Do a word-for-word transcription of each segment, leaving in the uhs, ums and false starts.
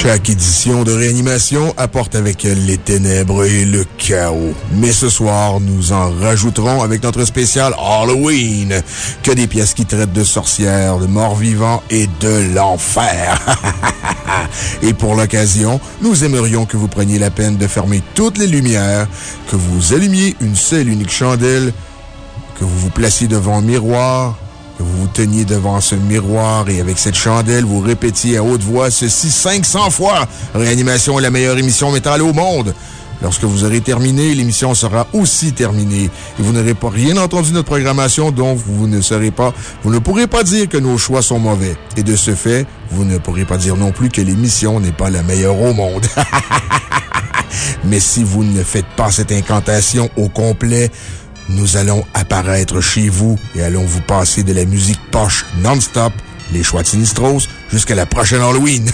Chaque édition de Réanimation apporte avec elle les ténèbres et le chaos. Mais ce soir, nous en rajouterons avec notre spécial Halloween. Que des pièces qui traitent de sorcières, de morts vivants et de l'enfer. Et pour l'occasion, nous aimerions que vous preniez la peine de fermer toutes les lumières, que vous allumiez une seule et unique chandelle, que vous vous placiez devant un miroir, que vous vous teniez devant ce miroir et avec cette chandelle, vous répétiez à haute voix ceci cinq cents fois. Réanimation est la meilleure émission métal au monde. Lorsque vous aurez terminé, l'émission sera aussi terminée. Et vous n'aurez pas rien entendu de notre programmation, donc vous ne serez pas, vous ne pourrez pas dire que nos choix sont mauvais. Et de ce fait, vous ne pourrez pas dire non plus que l'émission n'est pas la meilleure au monde. Mais si vous ne faites pas cette incantation au complet, nous allons apparaître chez vous et allons vous passer de la musique poche non-stop, les choix de Sinistros, jusqu'à la prochaine Halloween.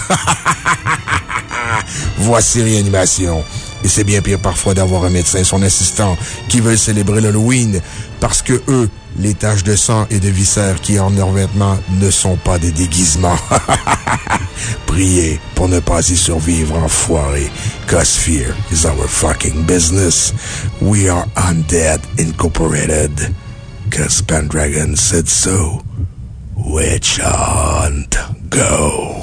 Voici Réanimation. Et c'est bien pire parfois d'avoir un médecin et son assistant qui veulent célébrer l'Halloween parce que eux, les taches de sang et de viscères qui en leurs vêtements ne sont pas des déguisements. Priez pour ne pas y survivre, enfoiré. Cause fear is our fucking business. We are Undead Incorporated. Cause Pendragon said so. Witch hunt, go.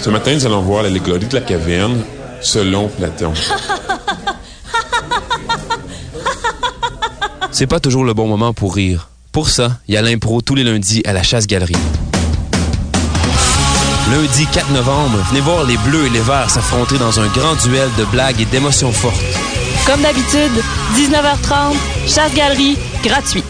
Ce matin, nous allons voir l'allégorie de la caverne selon Platon. C'est pas toujours le bon moment pour rire. Pour ça, il y a l'impro tous les lundis à la Chasse-Galerie. Lundi quatre novembre, venez voir les Bleus et les Verts s'affronter dans un grand duel de blagues et d'émotions fortes. Comme d'habitude, dix-neuf heures trente, Chasse-Galerie, gratuit.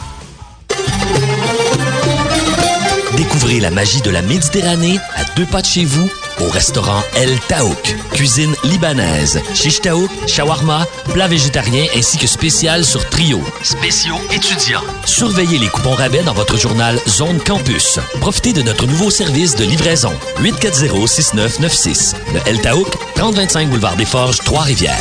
Découvrez la magie de la Méditerranée à deux pas de chez vous au restaurant El Taouk. Cuisine libanaise, shish taouk, shawarma, plat végétarien ainsi que spécial sur Trio. Spéciaux étudiants. Surveillez les coupons rabais dans votre journal Zone Campus. Profitez de notre nouveau service de livraison. huit quatre zéro six neuf neuf six. Le El Taouk, trente vingt-cinq boulevard des Forges, Trois-Rivières.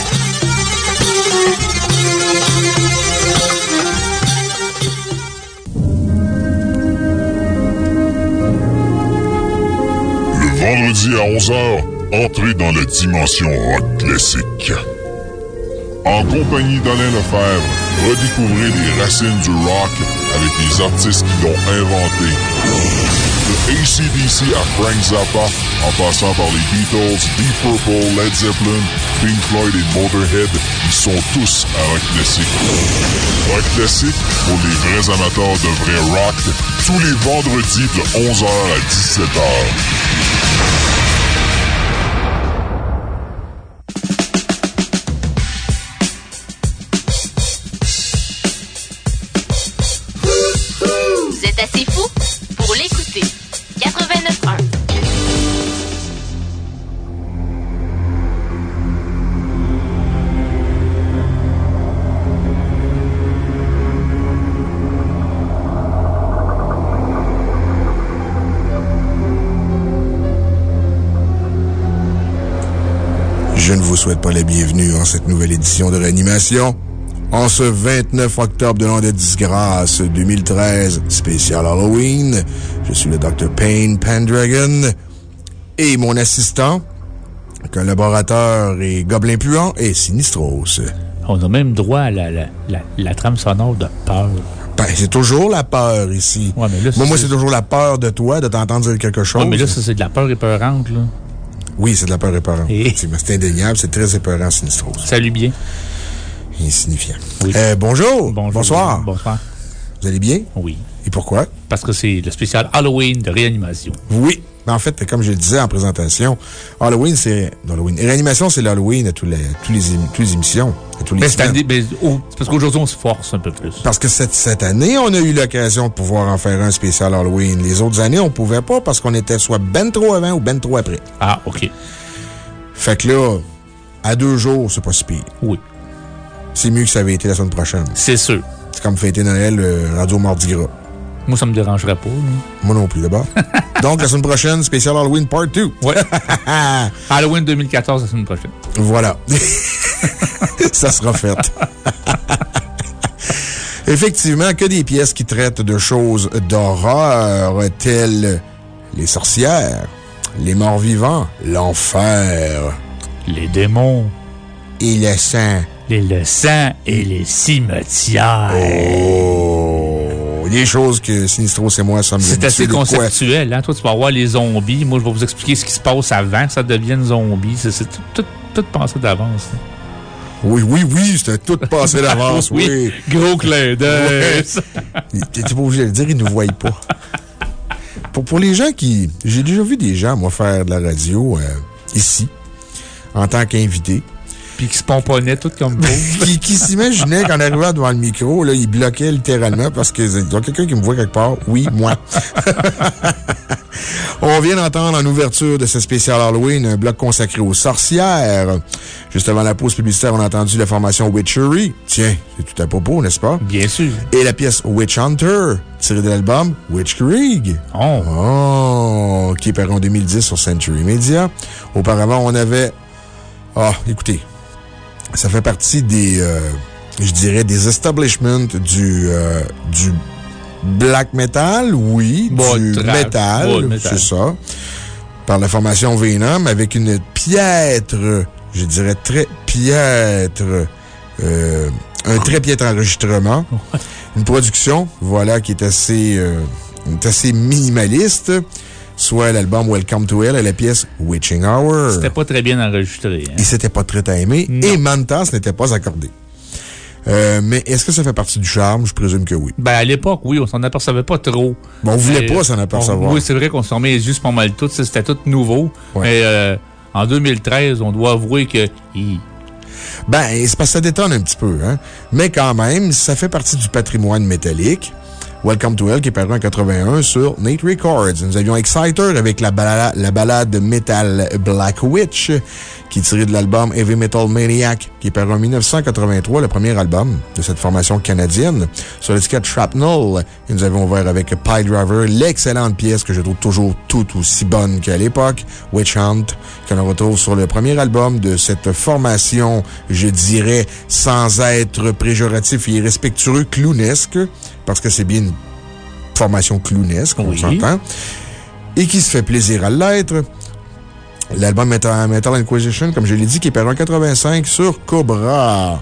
Vendredi à onze heures, entrez dans la dimension rock classique. En compagnie d'Alain Lefebvre, redécouvrez les racines du rock avec les artistes qui l'ont inventé. De A C D C à Frank Zappa, en passant par les Beatles, Deep Purple, Led Zeppelin, Pink Floyd et Motorhead, ils sont tous à rock classique. Rock classique pour les vrais amateurs de vrai rock, tous les vendredis de onze heures à dix-sept heures. Vous êtes assez fou pour l'écouter. quatre-vingt-neuf un. Je ne vous souhaite pas la bienvenue en cette nouvelle édition de Réanimation. En ce vingt-neuf octobre de l'an de disgrâce deux mille treize, spécial Halloween, je suis le docteur Payne Pendragon et mon assistant, collaborateur et gobelin puant, est Sinistros. On a même droit à la, la, la, la trame sonore de peur. Ben, c'est toujours la peur ici. Ouais, mais là, moi, moi c'est c'est toujours la peur de toi, de t'entendre dire quelque chose. Ouais, mais là, ça, c'est de la peur épeurante, là. Oui, c'est de la peur épeurante. Et... c'est indéniable, c'est très épeurant, Sinistros. Salut bien. Insignifiant. Oui. Euh, bonjour. bonjour. Bonsoir. Bonsoir. Vous allez bien? Oui. Et pourquoi? Parce que c'est le spécial Halloween de Réanimation. Oui. En fait, comme je le disais en présentation, Halloween, c'est. Halloween. Réanimation, c'est l'Halloween à tous les, tous les, toutes les émissions. À tous les mais cette année, mais, oh, c'est parce qu'aujourd'hui, on se force un peu plus. Parce que cette, cette année, on a eu l'occasion de pouvoir en faire un spécial Halloween. Les autres années, on pouvait pas parce qu'on était soit ben trop avant ou ben trop après. Ah, OK. Fait que là, à deux jours, c'est pas si pire. Oui. C'est mieux que ça avait été la semaine prochaine. C'est sûr. C'est comme fêter Noël, euh, Radio Mardi Gras. Moi, ça me dérangerait pas. Là. Moi non plus, d'abord. Donc, la semaine prochaine, spécial Halloween Part deux. Oui. Halloween deux mille quatorze, la semaine prochaine. Voilà. Ça sera fait. Effectivement, que des pièces qui traitent de choses d'horreur telles les sorcières, les morts vivants, l'enfer, les démons et le sang. Les le sang et les cimetières. Oh! Des choses que Sinistros et moi sommes c'est assez conceptuel, hein? Toi, tu vas voir les zombies. Moi, je vais vous expliquer ce qui se passe avant que ça devienne zombie. C'est tout, tout, tout pensé d'avance. Hein? Oui, oui, oui, c'était tout passé d'avance, oui. oui. Gros clin d'œil. Ouais. T'es pas obligé de le dire, ils ne nous voient pas. Pour, pour les gens qui... J'ai déjà vu des gens, moi, faire de la radio euh, ici, en tant qu'invité. Puis qui se pomponnaient tout comme beau. qui qui s'imaginaient qu'en arrivant devant le micro, là, ils bloquaient littéralement parce qu'il y a quelqu'un qui me voit quelque part. Oui, moi. On vient d'entendre en ouverture de ce spécial Halloween un bloc consacré aux sorcières. Juste avant la pause publicitaire, on a entendu la formation Witchery. Tiens, c'est tout à propos, n'est-ce pas? Bien sûr. Et la pièce Witch Hunter, tirée de l'album Witch Creek. Oh. Oh, qui est paru en deux mille dix sur Century Media. Auparavant, on avait... Ah, écoutez, ça fait partie des, euh, je dirais, des establishments du, euh, du black metal, oui, bon, du trap, metal, bon, metal. c'est ça, par la formation Venom, avec une piètre, je dirais très piètre, euh, un très piètre enregistrement, une production, voilà, qui est assez, euh, est assez minimaliste. soit l'album Welcome to Hell et la pièce Witching Hour. C'était pas très bien enregistré. Hein? Et c'était pas très à aimer. Non. Et Mantas n'était pas accordé. Euh, mais est-ce que ça fait partie du charme? Je présume que oui. Ben, à l'époque, oui, on s'en apercevait pas trop. Bon, on voulait mais, pas s'en apercevoir. On, oui, c'est vrai qu'on se remet les yeux sur pas mal tout. C'était tout nouveau. Ouais. Mais euh, en deux mille treize, on doit avouer que... Hi. Ben, c'est parce que ça détonne un petit peu, hein. Mais quand même, ça fait partie du patrimoine métallique. Welcome to Hell, qui est paru en quatre-vingt-un sur Nate Records. Nous avions Exciter avec la balade, la balade metal Black Witch, qui est tirée de l'album Heavy Metal Maniac, qui est paru en dix-neuf cent quatre-vingt-trois, le premier album de cette formation canadienne. Sur l'étiquette Shrapnel, et nous avons ouvert avec Pile Driver, l'excellente pièce que je trouve toujours tout aussi bonne qu'à l'époque, Witch Hunt, qu'on retrouve sur le premier album de cette formation, je dirais, sans être péjoratif et irrespectueux, clownesque, parce que c'est bien une formation clownesque, on oui. s'entend, et qui se fait plaisir à l'être. L'album Metal, Metal Inquisition, comme je l'ai dit, qui est paru en quatre-vingt-cinq sur Cobra.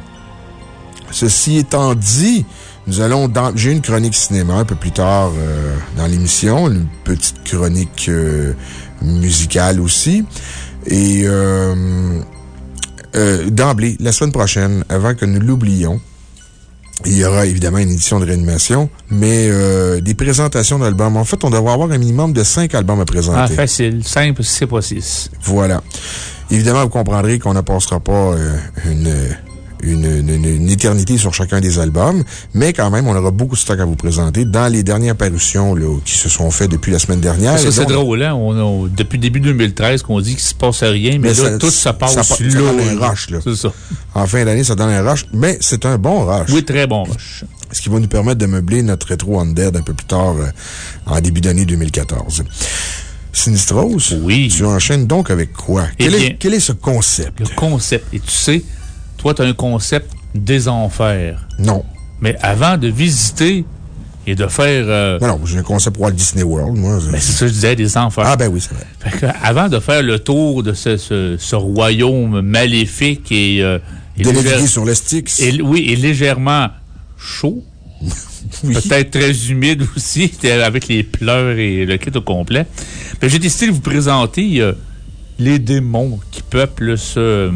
Ceci étant dit, nous allons dans... J'ai une chronique cinéma un peu plus tard euh, dans l'émission, une petite chronique euh, musicale aussi. Et euh, euh, d'emblée, la semaine prochaine, avant que nous l'oublions, il y aura évidemment une édition de réanimation, mais euh, des présentations d'albums. En fait, on devrait avoir un minimum de cinq albums à présenter. Ah, facile. Cinq, si c'est pas six. Voilà. Évidemment, vous comprendrez qu'on ne passera pas euh, une, une, une, une éternité sur chacun des albums, mais quand même, on aura beaucoup de stock à vous présenter dans les dernières parutions là, qui se sont faites depuis la semaine dernière. Ça, c'est drôle, hein? On a, depuis début deux mille treize, qu'on dit qu'il ne se passe rien, mais, mais là, ça, tout se passe ça, là. Ça donne un rush, là. C'est ça. En fin d'année, ça donne un rush, mais c'est un bon rush. Oui, très bon rush. Ce qui va nous permettre de meubler notre rétro Undead un peu plus tard, euh, en début d'année deux mille quatorze. Sinistros? Oui. Tu enchaînes donc avec quoi? Quel, bien, est, quel est ce concept? Le concept. Et tu sais, toi, tu as un concept des enfers. Non. Mais avant de visiter et de faire... Euh, non, non, j'ai un concept Walt Disney World, moi. Ben, c'est ça que je disais, des enfers. Ah, ben oui, c'est vrai. Fait que, avant de faire le tour de ce, ce, ce royaume maléfique et... Euh, délégué sur le Styx. Et, oui, et légèrement chaud. Oui. Peut-être très humide aussi, avec les pleurs et le kit au complet. Ben, j'ai décidé de vous présenter euh, les démons qui peuplent ce...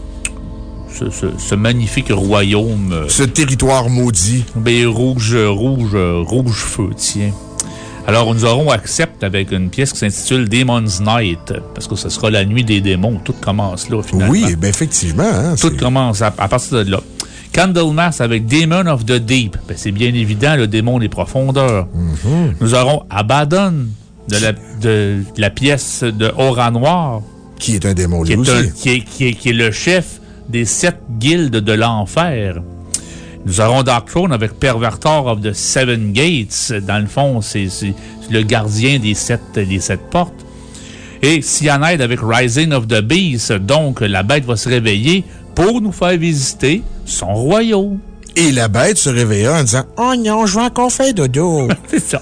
Ce, ce, ce magnifique royaume. Euh, ce territoire maudit. Ben, rouge, rouge, rouge feu, tiens. Alors, nous aurons Accept avec une pièce qui s'intitule Demon's Night, parce que ce sera la nuit des démons. Tout commence là, finalement. Oui, ben effectivement. Hein, Tout commence à, à partir de là. Candlemas avec Demon of the Deep. Ben, c'est bien évident, le démon des profondeurs. Mm-hmm. Nous aurons Abaddon de la, de la pièce de Aura Noire. Qui est un démon, lui qui est aussi. Un, qui, est, qui, est, qui est le chef des sept guildes de l'enfer. Nous aurons Dark Throne avec Pervertor of the Seven Gates. Dans le fond, c'est le gardien des sept, des sept portes. Et Cyanide avec Rising of the Beast. Donc, la bête va se réveiller pour nous faire visiter son royaume. Et la bête se réveilla en disant « Oh non, je vais encore faire dodo. » C'est ça.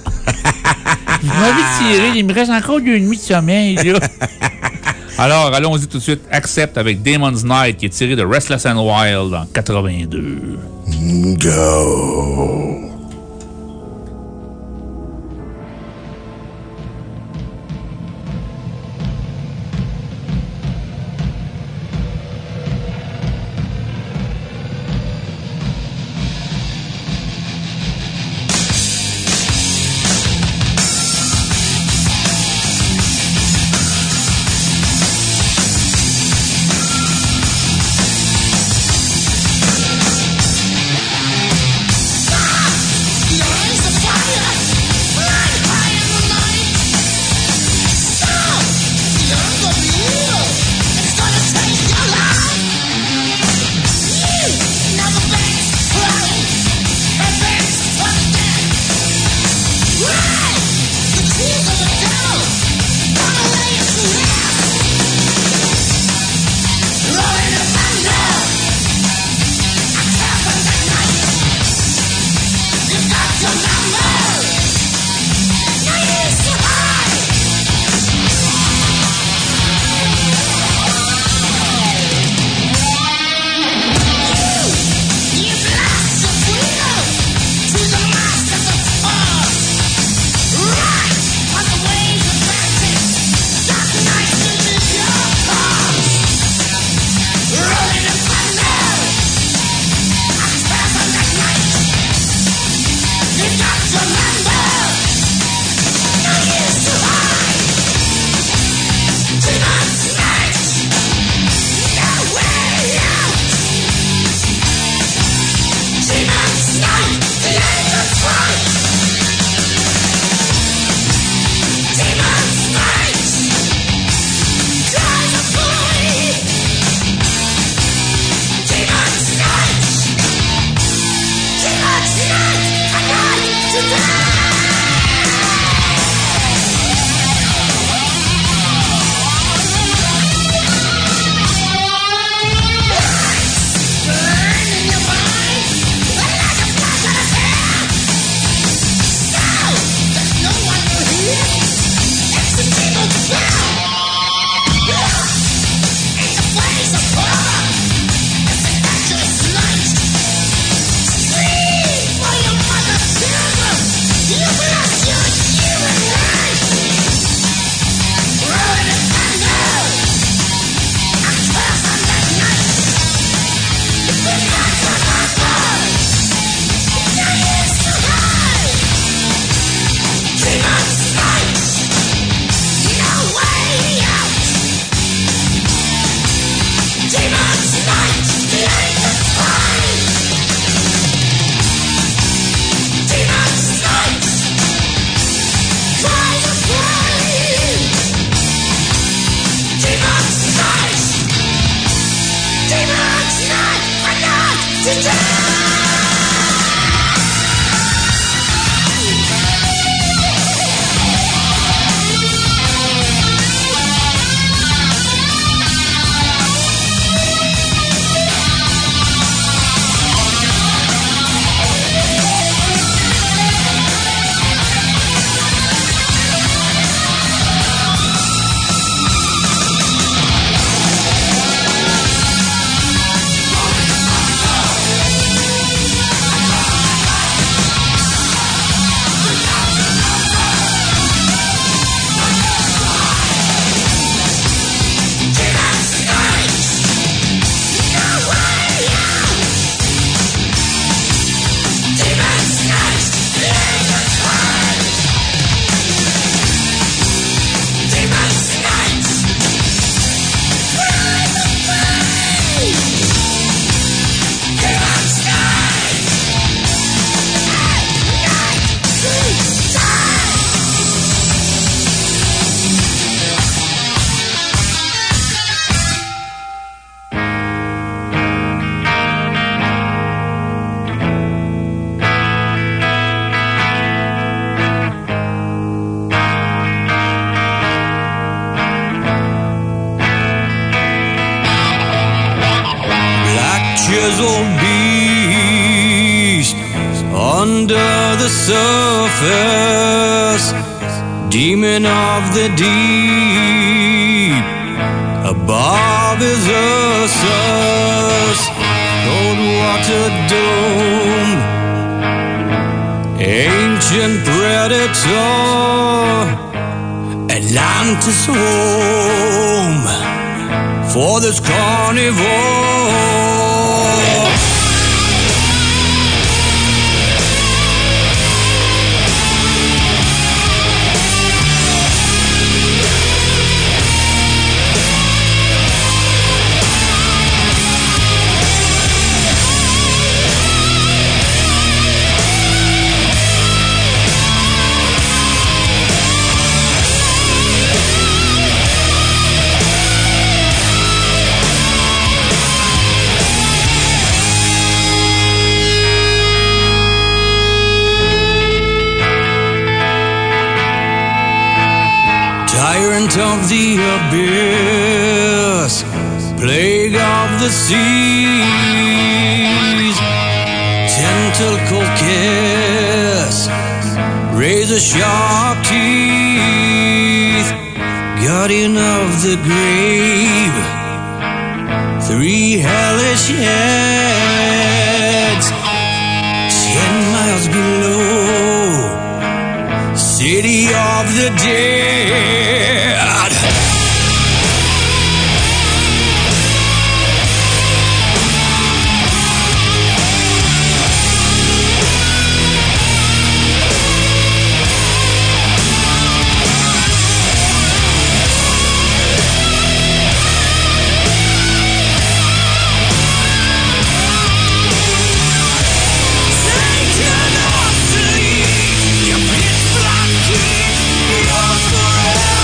Je m'avais tiré, il me reste encore deux nuits de sommeil, là. Alors, allons-y tout de suite. Accept avec Demon's Night, qui est tiré de Restless and Wild en quatre-vingt-deux. Go! chiseled beast under the surface, demon of the deep, above is Ursus, cold water dome, ancient predator, Atlantis home for this carnivore. Tyrant of the abyss, plague of the seas, tentacle kiss, razor sharp teeth, guardian of the grave, three hellish heads, ten miles below, city of the dead. Your pitch black key, yours forever.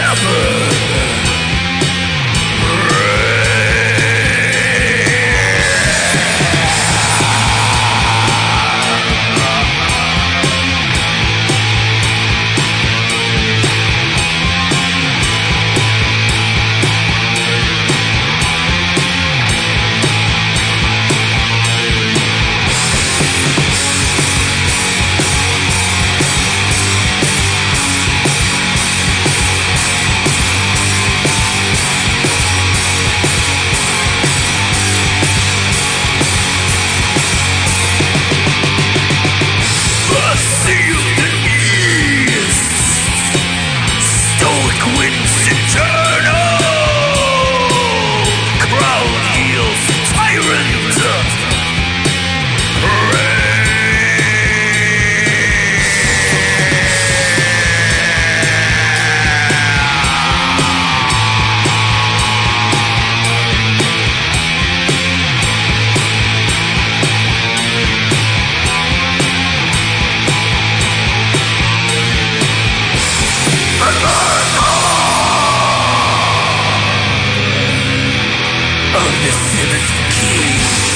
of the seventh king.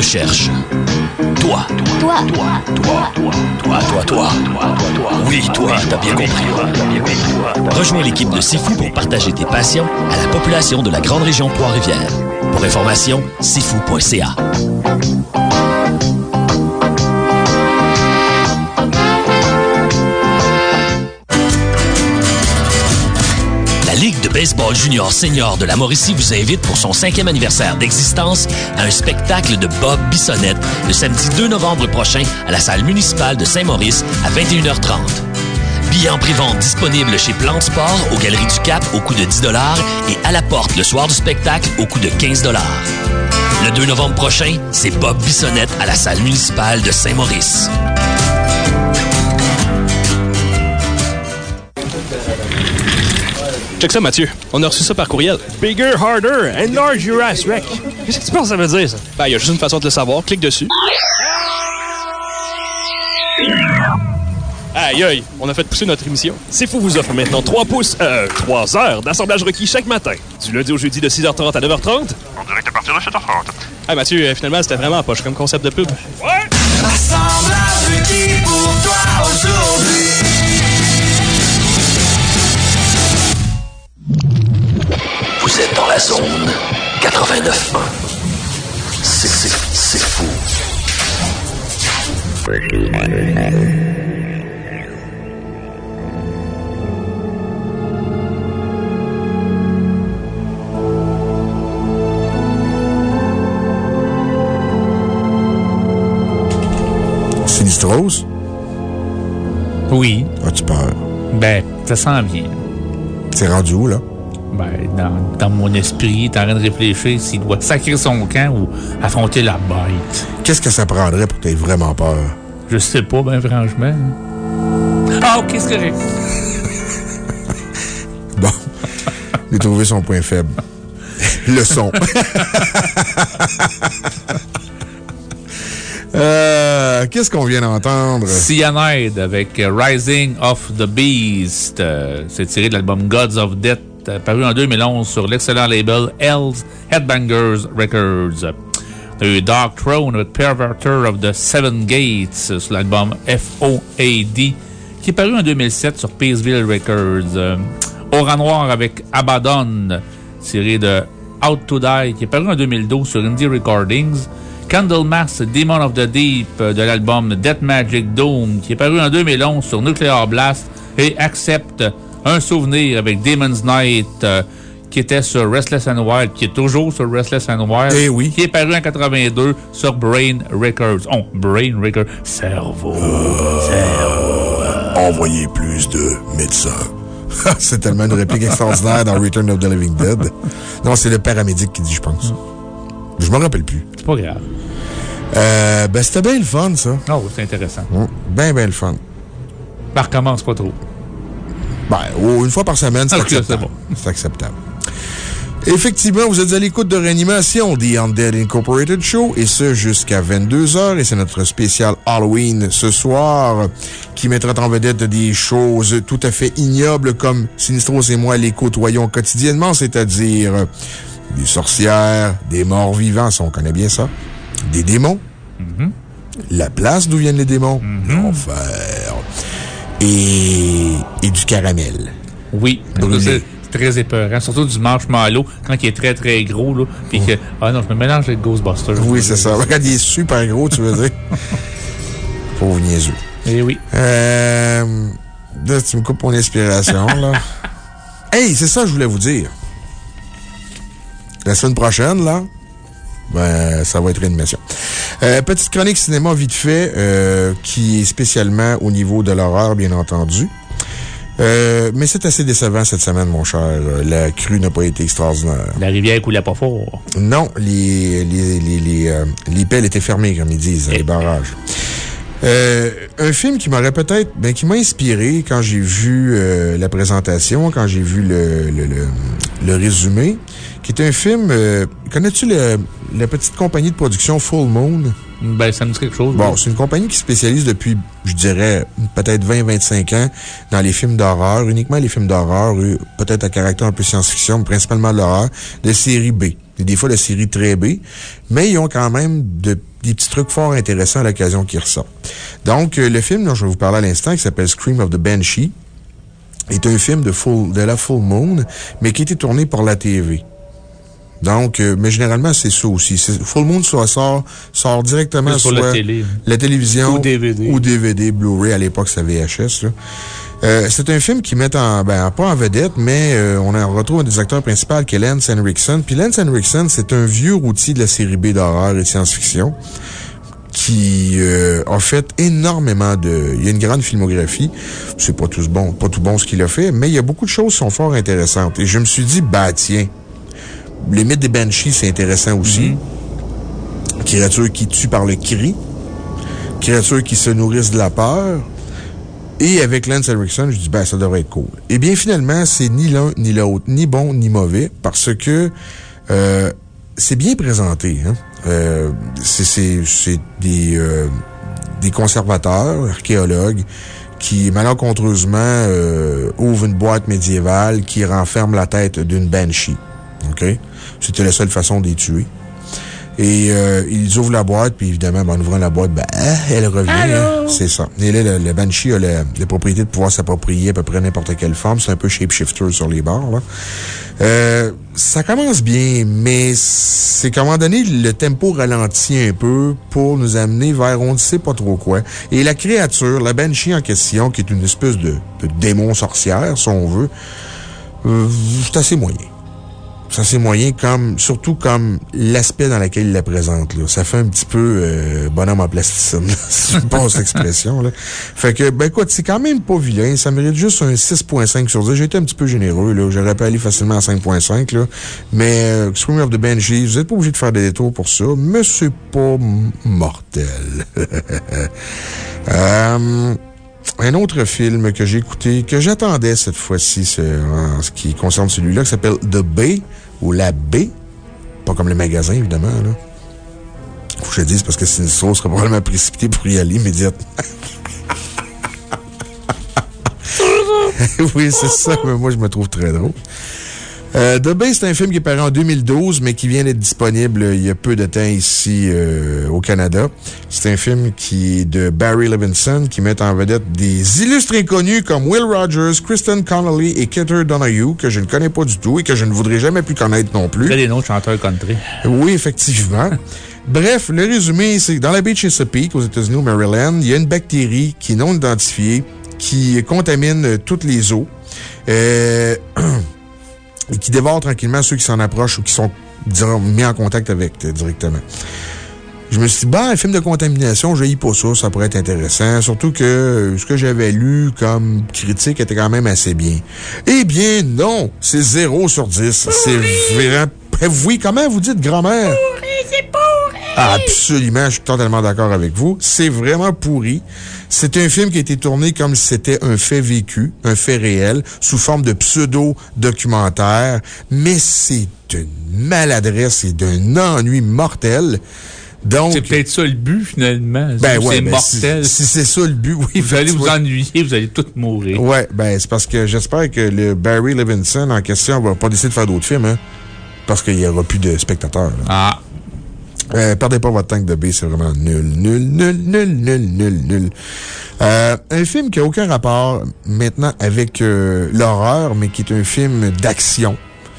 cherches. Toi. Toi. Toi. Toi. Toi. Toi. Toi. Toi. Toi. Oui, toi, t'as bien compris. Rejoins l'équipe de Sifu pour partager tes passions à la population de la grande région Trois-Rivières. Pour information, sifu point c a. La Ligue de baseball junior senior de la Mauricie vous invite pour son cinquième anniversaire d'existence à un spectacle de Bob Bissonnette le samedi deux novembre prochain à la salle municipale de Saint-Maurice à vingt et une heures trente. Billets en pré-vente disponibles chez Plante Sport aux Galeries du Cap au coût de dix dollars et à la porte le soir du spectacle au coût de quinze dollars. Le deux novembre prochain, c'est Bob Bissonnette à la salle municipale de Saint-Maurice. Check ça, Mathieu. On a reçu ça par courriel. Bigger, harder, enlarge your ass, Rick. Qu'est-ce que tu penses que ça veut dire, ça? Ben, il y a juste une façon de le savoir. Clique dessus. Aïe, aïe, on a fait pousser notre émission. C'est fou vous offre maintenant trois pouces, euh, trois heures d'assemblage requis chaque matin. Du lundi au jeudi de six heures trente à neuf heures trente. En direct à partir de sept heures trente. Ah, Mathieu, euh, finalement, c'était vraiment poche comme concept de pub. Ouais! Assemblage requis pour toi aujourd'hui. Vous êtes dans la zone quatre-vingt-neuf un. C'est, c'est, c'est fou. Sinistros? Oui. As-tu peur? Ben, ça s'en vient. C'est rendu où, là? Ben, dans, dans mon esprit, t'es en train de réfléchir s'il doit sacrer son camp ou affronter la bête. Qu'est-ce que ça prendrait pour que t'aies vraiment peur? Je sais pas, ben franchement. Ah, ok, c'est correct. Bon. J'ai trouvé son point faible. Le son. euh, Qu'est-ce qu'on vient d'entendre? Cyanide avec Rising of the Beast. Euh, C'est tiré de l'album Gods of Death, paru en deux mille onze sur l'excellent label Hell's Headbangers Records. On a eu Dark Throne avec Perverter of the Seven Gates sur l'album F O A D, qui est paru en deux mille sept sur Peaceville Records. Euh, Aura Noir avec Abaddon, tiré de Out to Die, qui est paru en deux mille douze sur Indie Recordings. Candlemas Demon of the Deep de l'album Death Magic Doom, qui est paru en deux mille onze sur Nuclear Blast. Et Accept, un souvenir avec Demon's Night, euh, qui était sur Restless and Wild, qui est toujours sur Restless and Wild. Eh oui. Qui est paru en quatre-vingt-deux sur Brain Records. Oh, Brain Records. Cerveau. Euh, cerveau. Envoyez plus de médecins. C'est tellement une réplique extraordinaire dans Return of the Living Dead. Non, c'est le paramédic qui dit, je pense. Je m'en rappelle plus. C'est pas grave. Euh, ben, c'était bien le fun, ça. Oh, c'est intéressant. Mmh, ben, ben le fun. Ben, recommence pas trop. Ben, oh, une fois par semaine, c'est okay, acceptable. C'est bon. C'est acceptable. Effectivement, vous êtes à l'écoute de Réanimation, The Undead Incorporated Show, et ce jusqu'à vingt-deux heures, et c'est notre spécial Halloween ce soir, qui mettra en vedette des choses tout à fait ignobles comme Sinistros et moi les côtoyons quotidiennement, c'est-à-dire des sorcières, des morts vivants, ça on connaît bien ça, des démons, mm-hmm. la place d'où viennent les démons, mm-hmm. l'enfer, et, et du caramel. Oui, brûlé. Très épeurant, surtout du marshmallow quand il est très très gros, là. Puis que, ah non, je me mélange avec Ghostbusters. Oui, c'est ça. Quand il est super gros, tu veux dire. Pauvre niaiseux. Eh oui. Euh. Là, tu me coupes mon inspiration, là. Hey, c'est ça que je voulais vous dire. La semaine prochaine, là, ben, ça va être Réanimation. Euh, petite chronique cinéma vite fait, euh, qui est spécialement au niveau de l'horreur, bien entendu. Euh, mais c'est assez décevant cette semaine, mon cher. La crue n'a pas été extraordinaire. La rivière coulait pas fort. Non, les, les, les, les, euh, les pelles étaient fermées, comme ils disent, les barrages. Euh, un film qui m'aurait peut-être, ben, qui m'a inspiré quand j'ai vu euh, la présentation, quand j'ai vu le, le, le, le résumé, qui est un film, euh, connais-tu le, la petite compagnie de production Full Moon? Ben, ça me dit quelque chose. Bon, oui. C'est une compagnie qui se spécialise depuis, je dirais, peut-être vingt à vingt-cinq ans dans les films d'horreur, uniquement les films d'horreur, peut-être à caractère un peu science-fiction, mais principalement de l'horreur, de série B. des fois de séries très B, mais ils ont quand même de, des petits trucs fort intéressants à l'occasion qui ressortent. Donc, euh, le film dont je vais vous parler à l'instant, qui s'appelle Scream of the Banshee, est un film de, full, de la Full Moon, mais qui a été tourné par la T V. Donc, euh, mais généralement, c'est ça aussi. Full Moon soit sort, sort directement sur la, télé. la télévision ou D V D. Ou D V D, Blu-ray, à l'époque, c'est V H S. Là. Euh, c'est un film qui met en, ben, pas en vedette, mais euh, on en retrouve un des acteurs principaux qui est Lance Henriksen. Puis Lance Henriksen, c'est un vieux routier de la série B d'horreur et de science-fiction qui euh, a fait énormément de... Il y a une grande filmographie. C'est pas tout bon, pas tout bon ce qu'il a fait, mais il y a beaucoup de choses qui sont fort intéressantes. Et je me suis dit, bah tiens, les mythes des Banshees, c'est intéressant aussi. Mm-hmm. Créatures qui tuent par le cri. Créatures qui se nourrissent de la peur. Et avec Lance Henriksen, je dis, ben, ça devrait être cool. Eh bien, finalement, c'est ni l'un ni l'autre, ni bon ni mauvais, parce que euh, c'est bien présenté. Hein? Euh, c'est des, euh, des conservateurs, archéologues, qui, malencontreusement, euh, ouvrent une boîte médiévale qui renferme la tête d'une Banshee. OK? C'était la seule façon de les tuer. Et euh, ils ouvrent la boîte, puis évidemment, ben, en ouvrant la boîte, ben, elle revient. Hein, c'est ça. Et là, le, le Banshee a la, la propriété de pouvoir s'approprier à peu près n'importe quelle forme. C'est un peu shapeshifter sur les bords, là. Euh, ça commence bien, mais c'est qu'à un moment donné, le tempo ralentit un peu pour nous amener vers on ne sait pas trop quoi. Et la créature, la Banshee en question, qui est une espèce de, de démon sorcière, si on veut, euh, c'est assez moyen. C'est assez moyen, comme, surtout comme l'aspect dans lequel il la présente, là. Ça fait un petit peu, euh, bonhomme en plasticine, si je passe l'expression, là. Fait que, ben, écoute, c'est quand même pas vilain. Ça mérite juste un six virgule cinq sur dix. J'ai été un petit peu généreux, là. J'aurais pu aller facilement à cinq virgule cinq, là. Mais, euh, Scream of the Banshee, vous êtes pas obligé de faire des détours pour ça, mais c'est pas mortel. euh, Un autre film que j'ai écouté, que j'attendais cette fois-ci, en ce qui concerne celui-là, qui s'appelle The Bay, ou La Baie. Pas comme le magasin, évidemment, là. Faut que je te dise, parce que c'est une sauce serait probablement précipitée pour y aller immédiatement. Oui, c'est ça, mais moi, je me trouve très drôle. Euh, The Bay, c'est un film qui est paru en deux mille douze, mais qui vient d'être disponible il y a peu de temps ici euh, au Canada. C'est un film qui est de Barry Levinson, qui met en vedette des illustres inconnus comme Will Rogers, Kristen Connolly et Keter Donahue, que je ne connais pas du tout et que je ne voudrais jamais plus connaître non plus. Il y a des noms de chanteurs country. Oui, effectivement. Bref, le résumé, c'est que dans la baie de Chesapeake, aux États-Unis, au Maryland, il y a une bactérie qui est non identifiée, qui contamine toutes les eaux. Euh... et qui dévore tranquillement ceux qui s'en approchent ou qui sont, disons, mis en contact avec euh, directement. Je me suis dit, bah, un film de contamination, je n'haïs pas ça, ça pourrait être intéressant. Surtout que euh, ce que j'avais lu comme critique était quand même assez bien. Eh bien, non! C'est zéro sur dix. C'est vraiment. Oui, comment vous dites, grand-mère? Pourri, c'est pourri! Absolument, je suis totalement d'accord avec vous. C'est vraiment pourri. C'est un film qui a été tourné comme si c'était un fait vécu, un fait réel, sous forme de pseudo-documentaire, mais c'est d'une maladresse et d'un ennui mortel. Donc. C'est peut-être ça le but, finalement. Ben ouais, c'est ben mortel. Si, si c'est ça le but, oui. Vous allez vous ennuyer, vous allez tous mourir. Ouais, ben, c'est parce que j'espère que le Barry Levinson en question va pas décider de faire d'autres films, hein. Parce qu'il n'y aura plus de spectateurs, là. Ah. Euh, perdez pas votre temps de B, c'est vraiment nul, nul, nul, nul, nul, nul, nul. Euh, un film qui n'a aucun rapport maintenant avec euh, l'horreur, mais qui est un film d'action,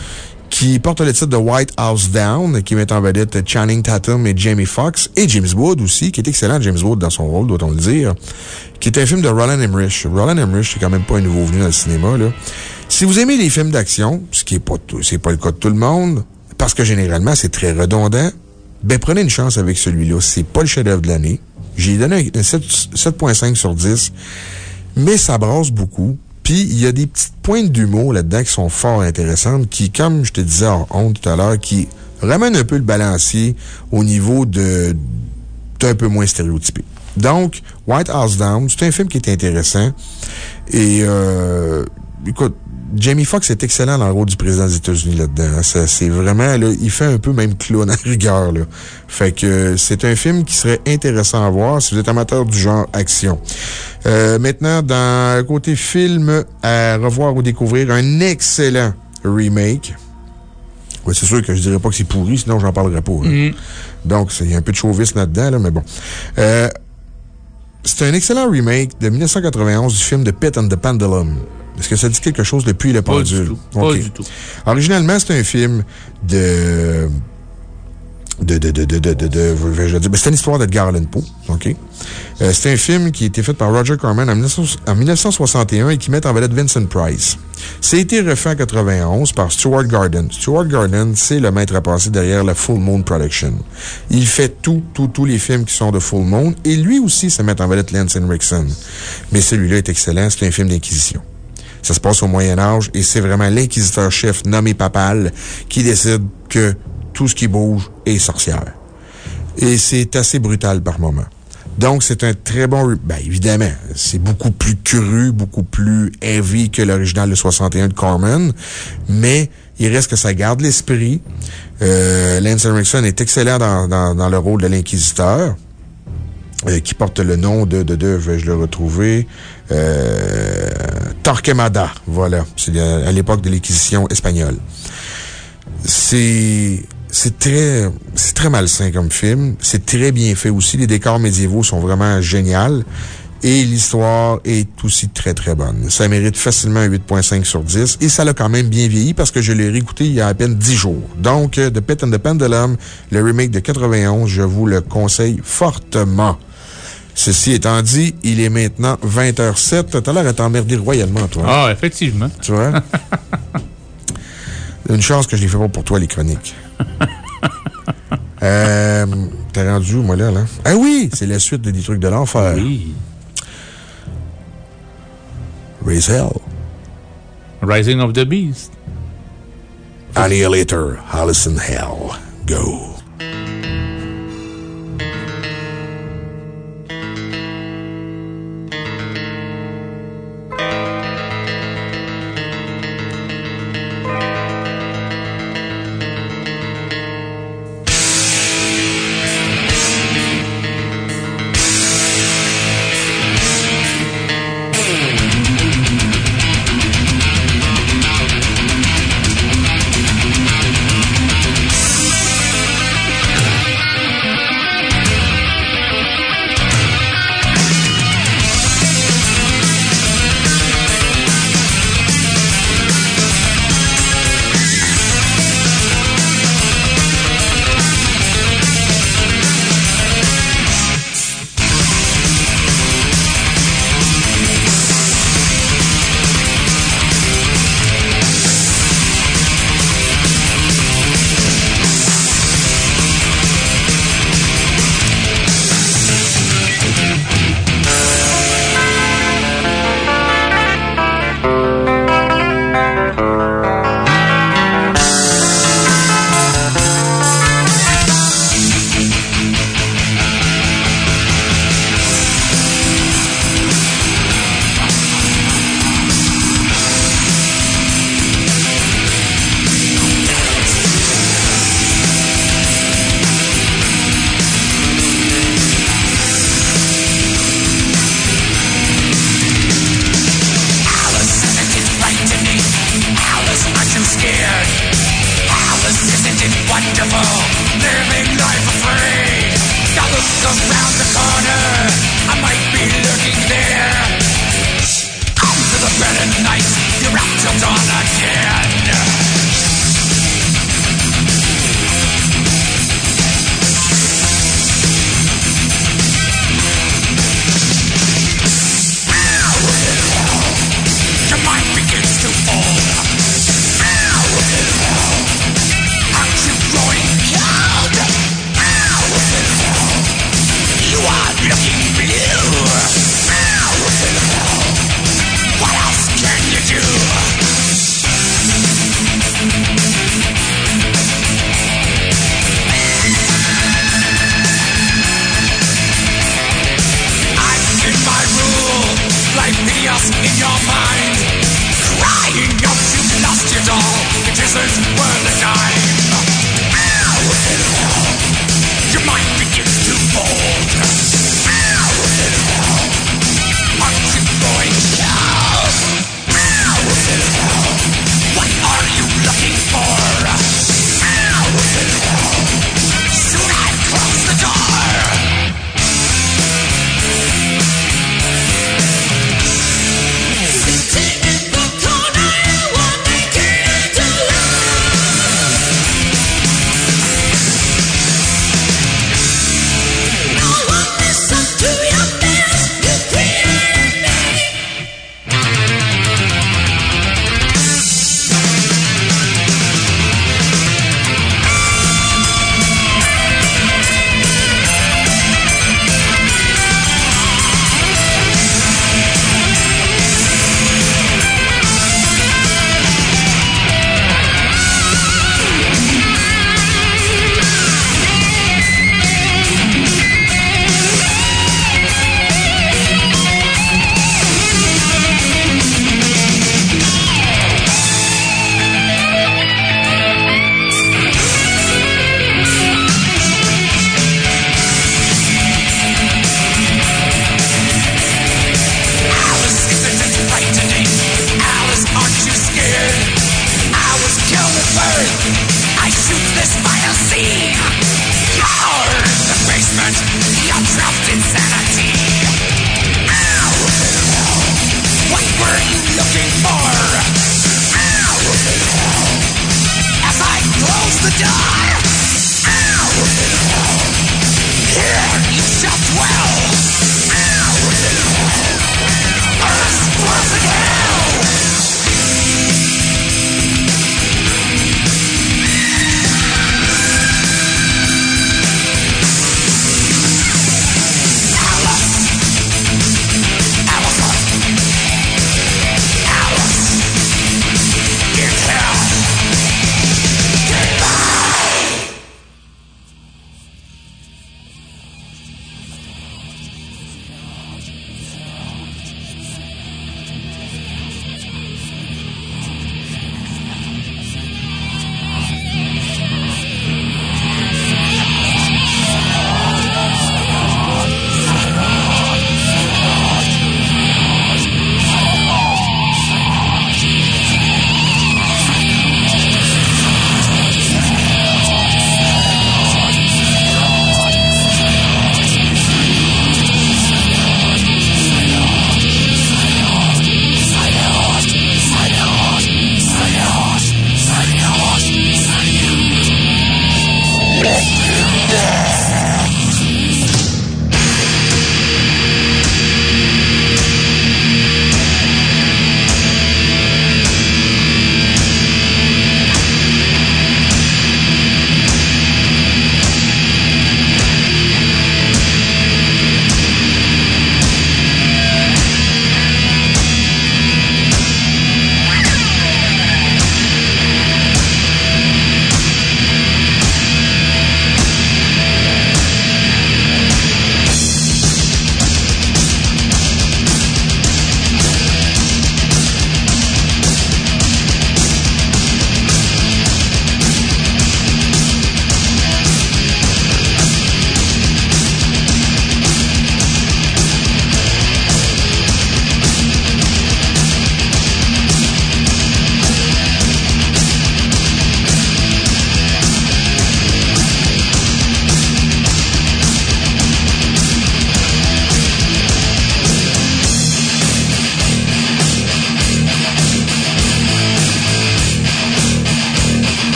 qui porte le titre de White House Down, qui met en vedette Channing Tatum et Jamie Foxx, et James Wood aussi, qui est excellent, James Wood, dans son rôle, doit-on le dire, qui est un film de Roland Emmerich. Roland Emmerich, c'est quand même pas un nouveau venu dans le cinéma, là. Si vous aimez les films d'action, ce qui est pas tout, c'est pas le cas de tout le monde, parce que généralement, c'est très redondant, ben, prenez une chance avec celui-là. C'est pas le chef-d'œuvre de l'année. J'ai donné un sept virgule cinq sur dix, mais ça brasse beaucoup. Puis, il y a des petites pointes d'humour là-dedans qui sont fort intéressantes, qui, comme je te disais en honte tout à l'heure, qui ramènent un peu le balancier au niveau de, d'un peu moins stéréotypé. Donc, White House Down, c'est un film qui est intéressant. Et, euh, écoute, Jamie Foxx est excellent dans le rôle du président des États-Unis là-dedans. Ça, c'est vraiment, là, il fait un peu même clown à rigueur, là. Fait que c'est un film qui serait intéressant à voir si vous êtes amateur du genre action. Euh, maintenant, dans côté film, à revoir ou découvrir un excellent remake. Ouais, c'est sûr que je dirais pas que c'est pourri, sinon j'en parlerais pas. Hein. Mm. Donc, il y a un peu de chauvisme là-dedans, là, mais bon. Euh, c'est un excellent remake de dix-neuf cent quatre-vingt-onze du film de Pit and the Pendulum. Est-ce que ça dit quelque chose depuis le pendule? Pas du tout. Pas okay. du tout. Originalement, c'est un film de... De, de, de, de, de, de, de, je dire, c'est une histoire d'Edgar Allan Poe, OK? Euh, c'est un film qui a été fait par Roger Corman en, en dix-neuf cent soixante et un et qui met en vedette Vincent Price. Ça a été refait en quatre-vingt-onze par Stuart Gordon. Stuart Gordon, c'est le maître à passer derrière la Full Moon Production. Il fait tout, tout, tous les films qui sont de Full Moon et lui aussi se met en vedette Lance Henriksen. Mais celui-là est excellent, c'est un film d'inquisition. Ça se passe au Moyen-Âge et c'est vraiment l'inquisiteur-chef nommé Papal qui décide que tout ce qui bouge est sorcière. Et c'est assez brutal par moments. Donc, c'est un très bon... Ben, évidemment, c'est beaucoup plus cru, beaucoup plus heavy que l'original de soixante et un de Corman, mais il reste que ça garde l'esprit. Euh, Lance Henriksen est excellent dans, dans, dans le rôle de l'inquisiteur, euh, qui porte le nom de... de, de je vais le retrouver... Euh, Torquemada, voilà. C'est à l'époque de l'Inquisition espagnole. C'est... C'est très, c'est très malsain comme film. C'est très bien fait aussi. Les décors médiévaux sont vraiment géniaux. Et l'histoire est aussi très, très bonne. Ça mérite facilement un huit virgule cinq sur dix. Et ça l'a quand même bien vieilli parce que je l'ai réécouté il y a à peine dix jours. Donc, The Pit and the Pendulum, le remake de quatre-vingt-onze, je vous le conseille fortement. Ceci étant dit, il est maintenant vingt heures sept. T'as l'air à t'emmerder royalement, toi. Ah, effectivement. Tu vois? Une chance que je les fais pas pour toi, les chroniques. euh, T'es rendu où, moi, là, là? Ah oui! C'est la suite de des trucs de l'enfer. Oui. Raise Hell. Rising of the Beast. Annihilator, Allison Hell. Go.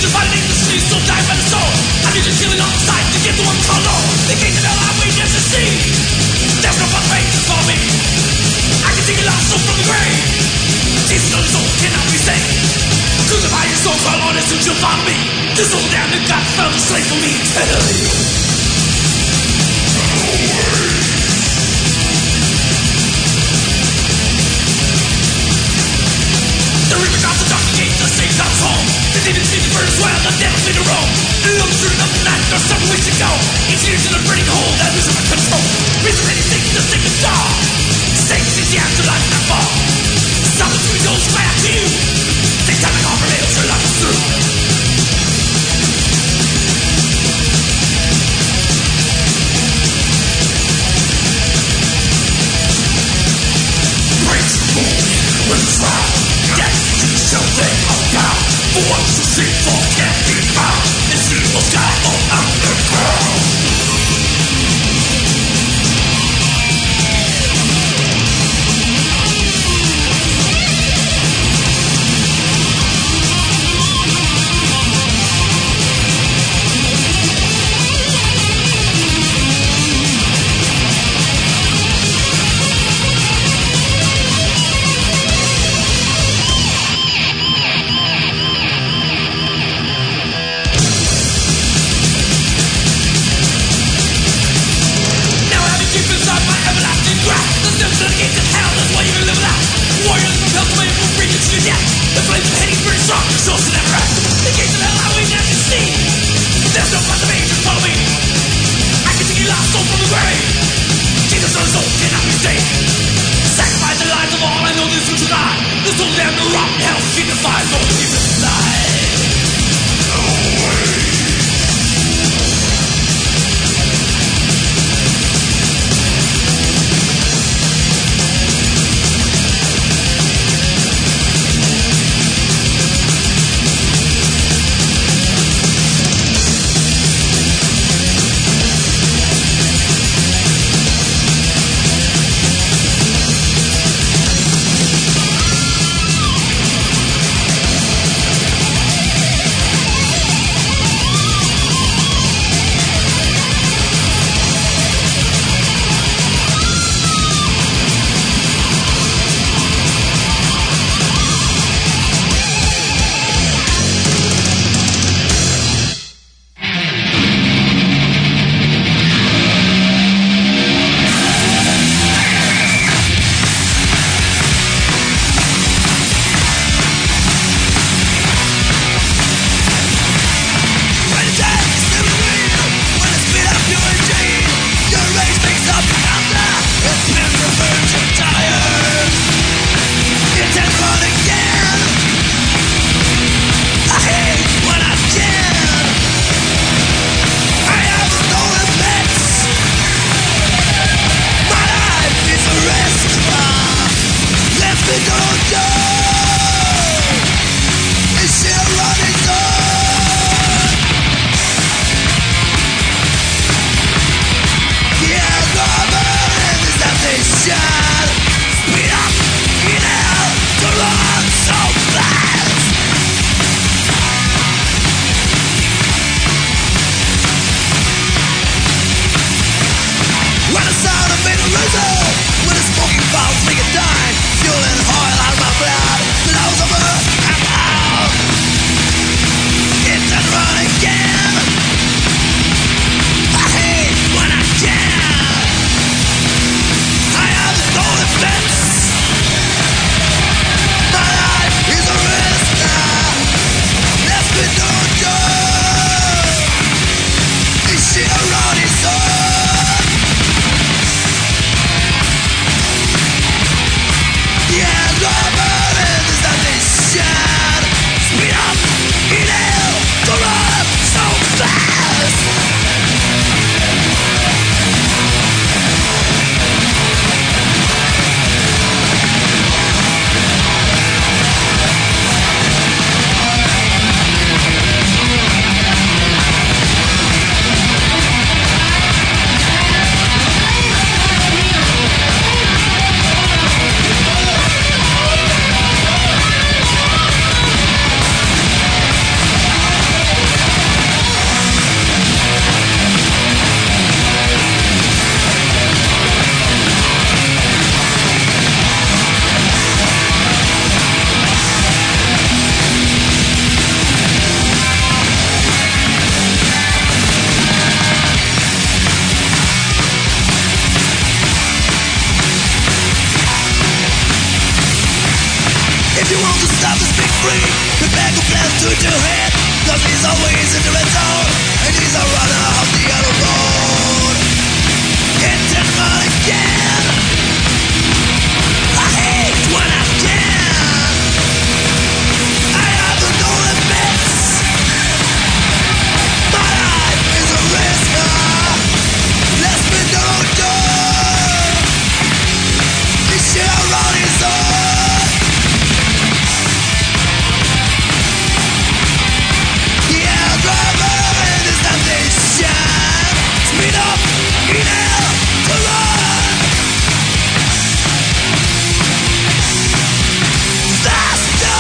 fighting the streets, so die by the soul. I need you killing on the side to get the one called on. The gates of hell I wait just to see. There's no fun faith to follow me. I can take a lost soul from the grave. Jesus on his own cannot be saved. Crucify your soul, call on it, soon you'll find me. This soul down to God fell the slave for me eternally. The river drops the dark gate, the same comes home. The demons see the bird as well, the devil see the roam. The love through the night, there's some ways to go. Each year's in a burning hole that loses my control. Reason that he's thinking the sacred star. Satan sees the afterlife and I fall. Stop the tree goes back to you. Take time and offer me, your life is through. Breaks the moon with the frown. That's to show they are bound. For once to see for can't be found. It's evil sky all underground. free. The bag of plans to your head, cause he's always in the red zone, and he's a runner of the yellow road. Hit and run again. I hate when I can. I have no limits. My life is a risk. Let's be no door. This shit around his own. Yeah, driver in his station. Speed up, in hell to run. Faster.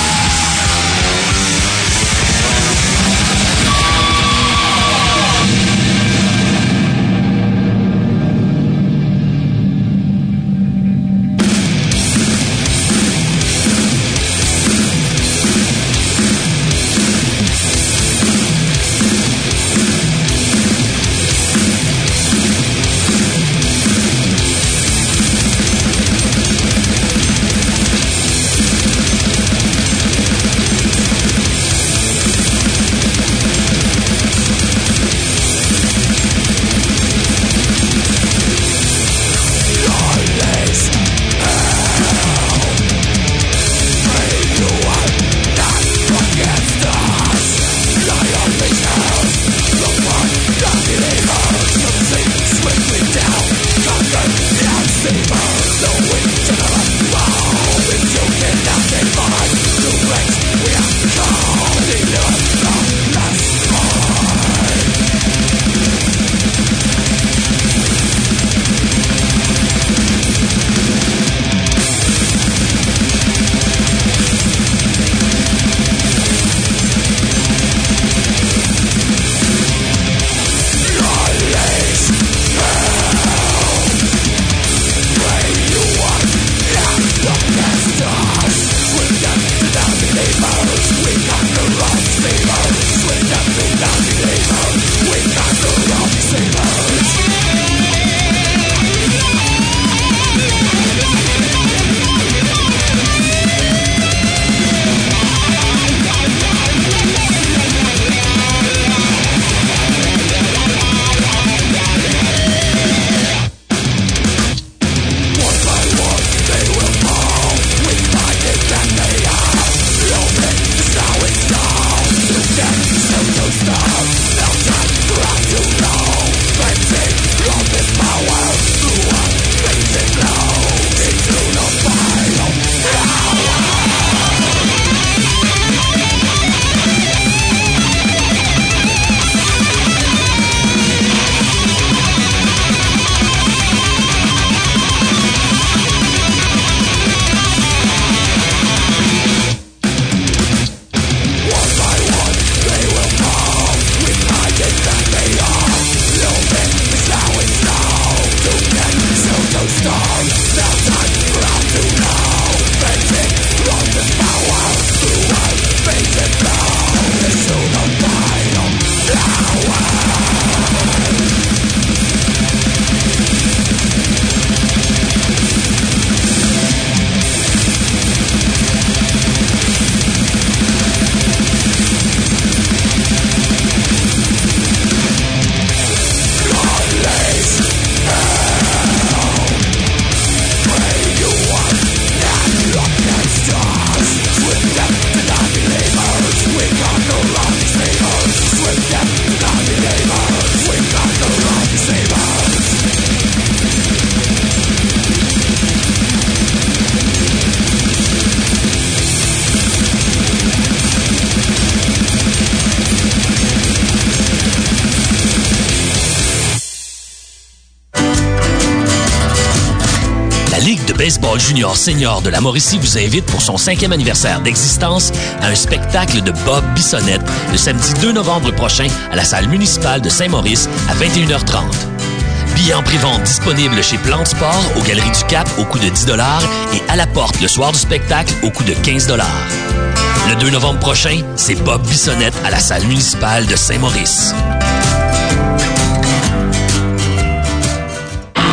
baseball junior senior de la Mauricie vous invite pour son cinquième anniversaire d'existence à un spectacle de Bob Bissonnette le samedi deux novembre prochain à la salle municipale de Saint-Maurice à vingt et une heures trente. Billets en pré-vente disponibles chez Plante Sport, aux Galeries du Cap au coût de dix dollars et à la porte le soir du spectacle au coût de quinze dollars. Le deux novembre prochain, c'est Bob Bissonnette à la salle municipale de Saint-Maurice.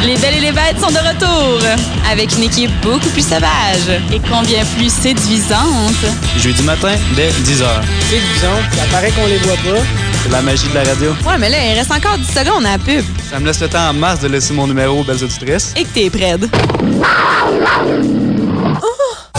Les Belles et les Bêtes sont de retour, avec une équipe beaucoup plus sauvage et combien plus séduisante. Jeudi matin, dès dix heures. Séduisante, ça paraît qu'on les voit pas. C'est la magie de la radio. Ouais, mais là, il reste encore dix secondes à la pub. Ça me laisse le temps en masse de laisser mon numéro aux belles auditrices. Et que t'es prête. Oh!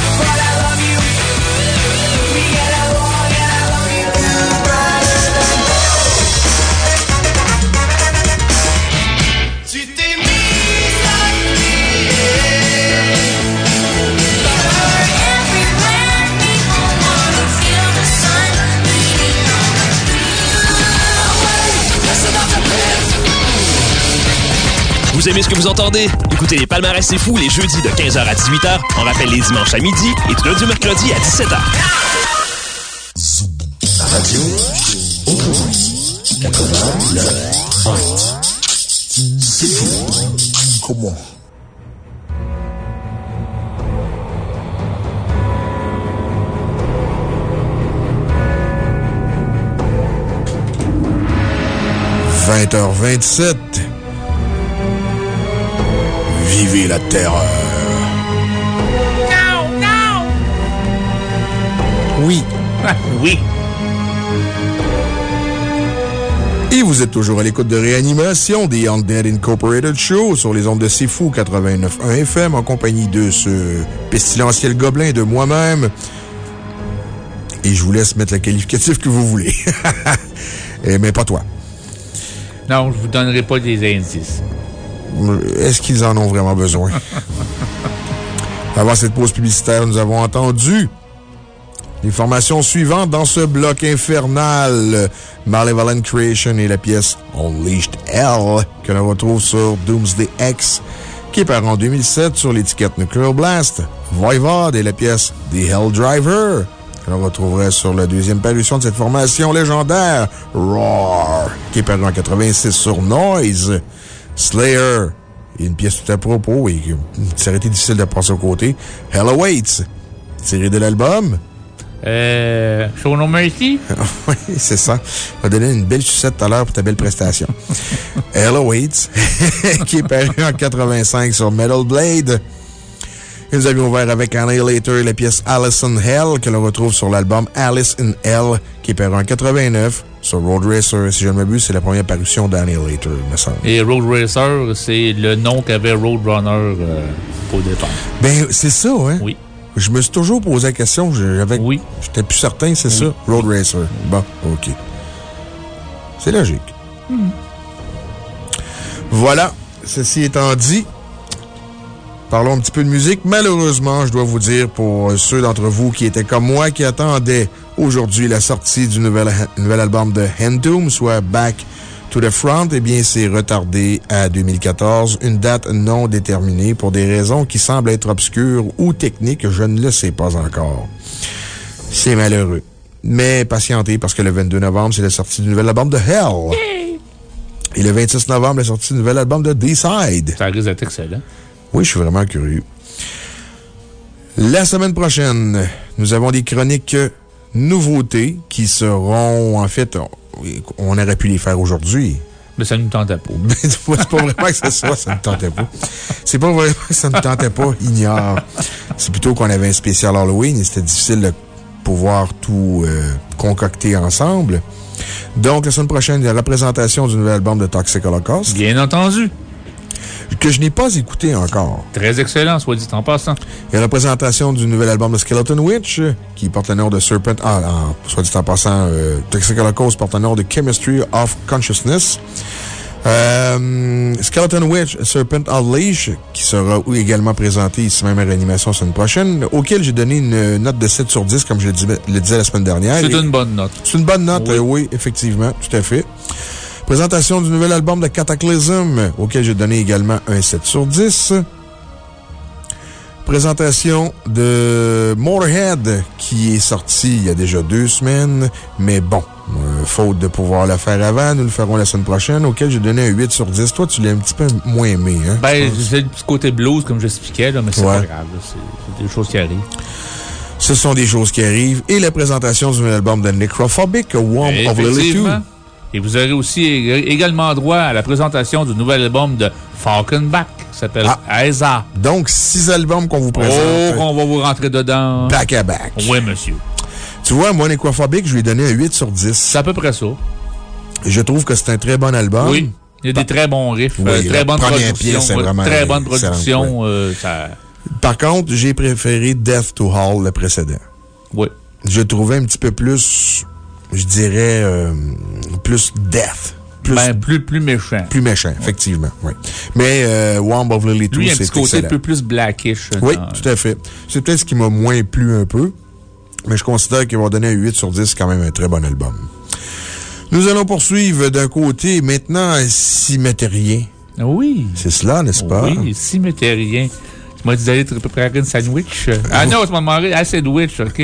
Vous aimez ce que vous entendez? Écoutez les Palmarès C'est Fou les jeudis de quinze heures à dix-huit heures. On rappelle les dimanches à midi et du lundi au mercredi à dix-sept heures. Radio quatre-vingt-neuf vingt. C'est fou. Comment? vingt heures vingt-sept. Vivez la terreur. Non, non! Oui. Oui. Et vous êtes toujours à l'écoute de Réanimation des Undead Incorporated Show sur les ondes de C'est Fou quatre-vingt-neuf point un F M en compagnie de ce pestilentiel gobelin de moi-même. Et je vous laisse mettre le qualificatif que vous voulez. Et, mais pas toi. Non, je vous donnerai pas des indices. Est-ce qu'ils en ont vraiment besoin? Avant cette pause publicitaire, nous avons entendu les formations suivantes dans ce bloc infernal. Malevolent Creation et la pièce Unleashed Hell, que l'on retrouve sur Doomsday X, qui est paru en deux mille sept sur l'étiquette Nuclear Blast. Voivod et la pièce The Hell Driver, que l'on retrouverait sur la deuxième parution de cette formation légendaire, Roar, qui est paru en quatre-vingt-six sur Noise. Slayer, et une pièce tout à propos, et ça aurait été difficile de passer au côté. Hell Awaits, tiré de l'album. Euh. Show No Mercy? Oui, c'est ça. On va donner une belle sucette tout à l'heure pour ta belle prestation. Hell Awaits, qui est paru en quatre-vingt-cinq sur Metal Blade. Et nous avions ouvert avec Annihilator la pièce Alice in Hell, que l'on retrouve sur l'album Alice in Hell, qui est paru en quatre-vingt-neuf. Sur Road Racer, si je ne m'abuse, c'est la première parution d'Annihilator, me semble. Et Road Racer, c'est le nom qu'avait Roadrunner euh, au départ. Ben, c'est ça, hein? Oui. Je me suis toujours posé la question. J'avais, oui. J'étais plus certain, c'est oui. ça? Road Racer. Bon, OK. C'est logique. Mm. Voilà. Ceci étant dit, parlons un petit peu de musique. Malheureusement, je dois vous dire, pour ceux d'entre vous qui étaient comme moi, qui attendaient aujourd'hui la sortie du nouvel, nouvel album de Entomb, soit Back to the Front, eh bien, c'est retardé à deux mille quatorze, une date non déterminée pour des raisons qui semblent être obscures ou techniques, je ne le sais pas encore. C'est malheureux. Mais patientez, parce que le vingt-deux novembre, c'est la sortie du nouvel album de Hell. Et le vingt-six novembre, la sortie du nouvel album de D-Side. Ça risque d'être excellent. Oui, je suis vraiment curieux. La semaine prochaine, nous avons des chroniques nouveautés qui seront, en fait, on aurait pu les faire aujourd'hui. Mais ça ne nous tentait pas. C'est pas vraiment que c'est ça, ça ne nous tentait pas. C'est pas vraiment que ça ne nous tentait pas, ignore. C'est plutôt qu'on avait un spécial Halloween et c'était difficile de pouvoir tout euh, concocter ensemble. Donc, la semaine prochaine, il y a la présentation du nouvel album de Toxic Holocaust. Bien entendu. Que je n'ai pas écouté encore. Très excellent, soit dit en passant. Il y a la présentation du nouvel album de Skeleton Witch, qui porte le nom de Serpent. Ah, ah soit dit en passant, euh, Toxic Holocaust porte le nom de Chemistry of Consciousness. Euh, Skeleton Witch, Serpent Unleashed, qui sera également présenté ici même à Réanimation la semaine prochaine, auquel j'ai donné une note de sept sur dix, comme je le disais, le disais la semaine dernière. C'est une bonne note. C'est une bonne note, oui. Euh, oui, effectivement, tout à fait. Présentation du nouvel album de Cataclysm, auquel j'ai donné également un sept sur dix. Présentation de Motorhead, qui est sorti il y a déjà deux semaines, mais bon, euh, faute de pouvoir le faire avant, nous le ferons la semaine prochaine, auquel j'ai donné un huit sur dix. Toi, tu l'as un petit peu moins aimé, hein? Ben, c'est le petit côté blues, comme j'expliquais, là, mais c'est ouais. pas grave, c'est des choses qui arrivent. Ce sont des choses qui arrivent. Et la présentation du nouvel album de Necrophobic, Warm of Lilith. Et vous aurez aussi également droit à la présentation du nouvel album de Falkenbach, qui s'appelle ah. Esa. Donc, six albums qu'on vous présente. Oh, qu'on va vous rentrer dedans. Back à back. Oui, monsieur. Tu vois, moi, Néquaphobique, je lui ai donné un huit sur dix. C'est à peu près ça. Je trouve que c'est un très bon album. Oui. Il y a des très bons riffs, oui, euh, très bonne production. Pièce, c'est vraiment très bonne production. Ouais. Euh, ça... Par contre, j'ai préféré Death to Hall, le précédent. Oui. Je trouvais un petit peu plus, je dirais, euh, plus death. Plus, ben, plus, plus méchant. Plus méchant, effectivement, oui. Mais euh, Womb of Lily Two, c'est excellent. Lui, il y a un petit côté un peu plus blackish. Oui, dans... tout à fait. C'est peut-être ce qui m'a moins plu un peu, mais je considère qu'il va donner un huit sur dix, c'est quand même un très bon album. Nous allons poursuivre d'un côté maintenant Cimetière. Oui. C'est cela, n'est-ce pas? Oui, Cimetière. Tu m'as dit d'aller te préparer une sandwich. Ah non, tu m'as demandé un sandwich, OK.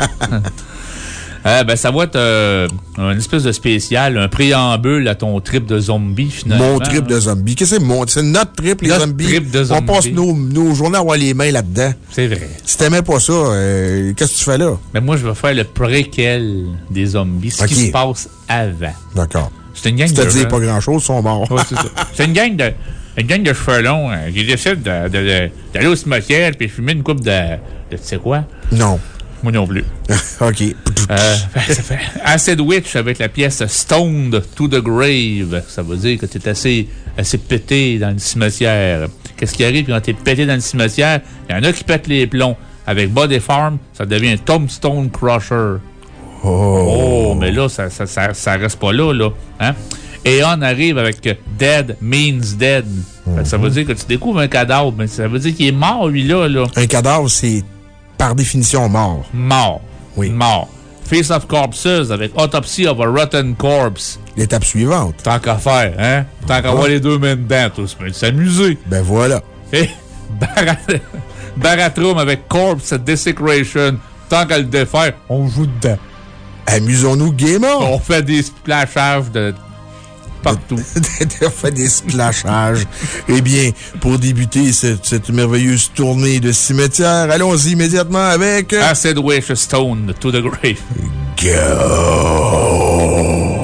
euh, ben, ça va être euh, une espèce de spécial, un préambule à ton trip de zombie, finalement. Mon trip de zombie. Qu'est-ce que c'est mon? C'est notre trip, les notre zombies. Trip de zombies. On passe nos, nos journées à avoir les mains là-dedans. C'est vrai. Si t'aimais pas ça, euh, qu'est-ce que tu fais là? Ben, moi, je vais faire le préquel des zombies, ce okay. qui se passe avant. D'accord. C'est une gang de. C'est-à-dire pas grand-chose, ils sont morts. Oui, c'est ça. C'est une gang de. Une gang de cheveux longs euh, qui décide d'aller de, de, de, au cimetière puis fumer une coupe de. de tu sais quoi? Non. Moi non plus. OK. Euh, ça fait Acid Witch avec la pièce Stoned to the Grave. Ça veut dire que tu es assez, assez pété dans le cimetière. Qu'est-ce qui arrive quand tu es pété dans le cimetière? Il y en a qui pètent les plombs. Avec Body Farm, ça devient un Tombstone Crusher. Oh. Oh, mais là, ça, ça, ça, ça reste pas là, là. Hein? Et on arrive avec Dead Means Dead. Mm-hmm. Ça veut dire que tu découvres un cadavre, mais ça veut dire qu'il est mort, lui-là. Là. Un cadavre, c'est par définition mort. Mort. Oui. Mort. Face of Corpses avec Autopsy of a Rotten Corpse. L'étape suivante. Tant qu'à faire, hein? Tant qu'à avoir les deux mains dedans, tous. Mais s'amuser. Ben voilà. Et Barat... Baratroom avec Corpse Desecration. Tant qu'à le défaire, on joue dedans. Amusons-nous gaiement. On fait des splashages de. Partout. On fait des splashages. Eh bien, pour débuter cette, cette merveilleuse tournée de cimetière, allons-y immédiatement avec. Acid Witch Stone to the Grave. Go!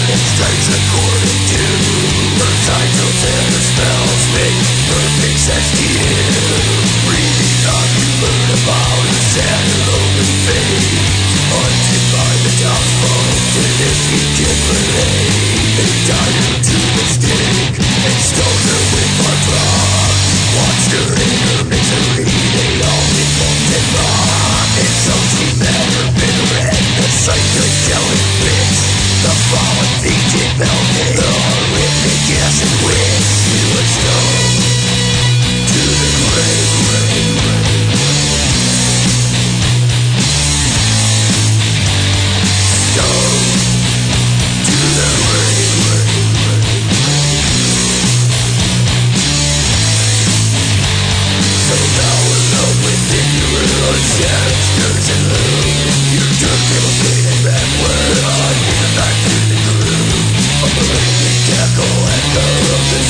Echo of the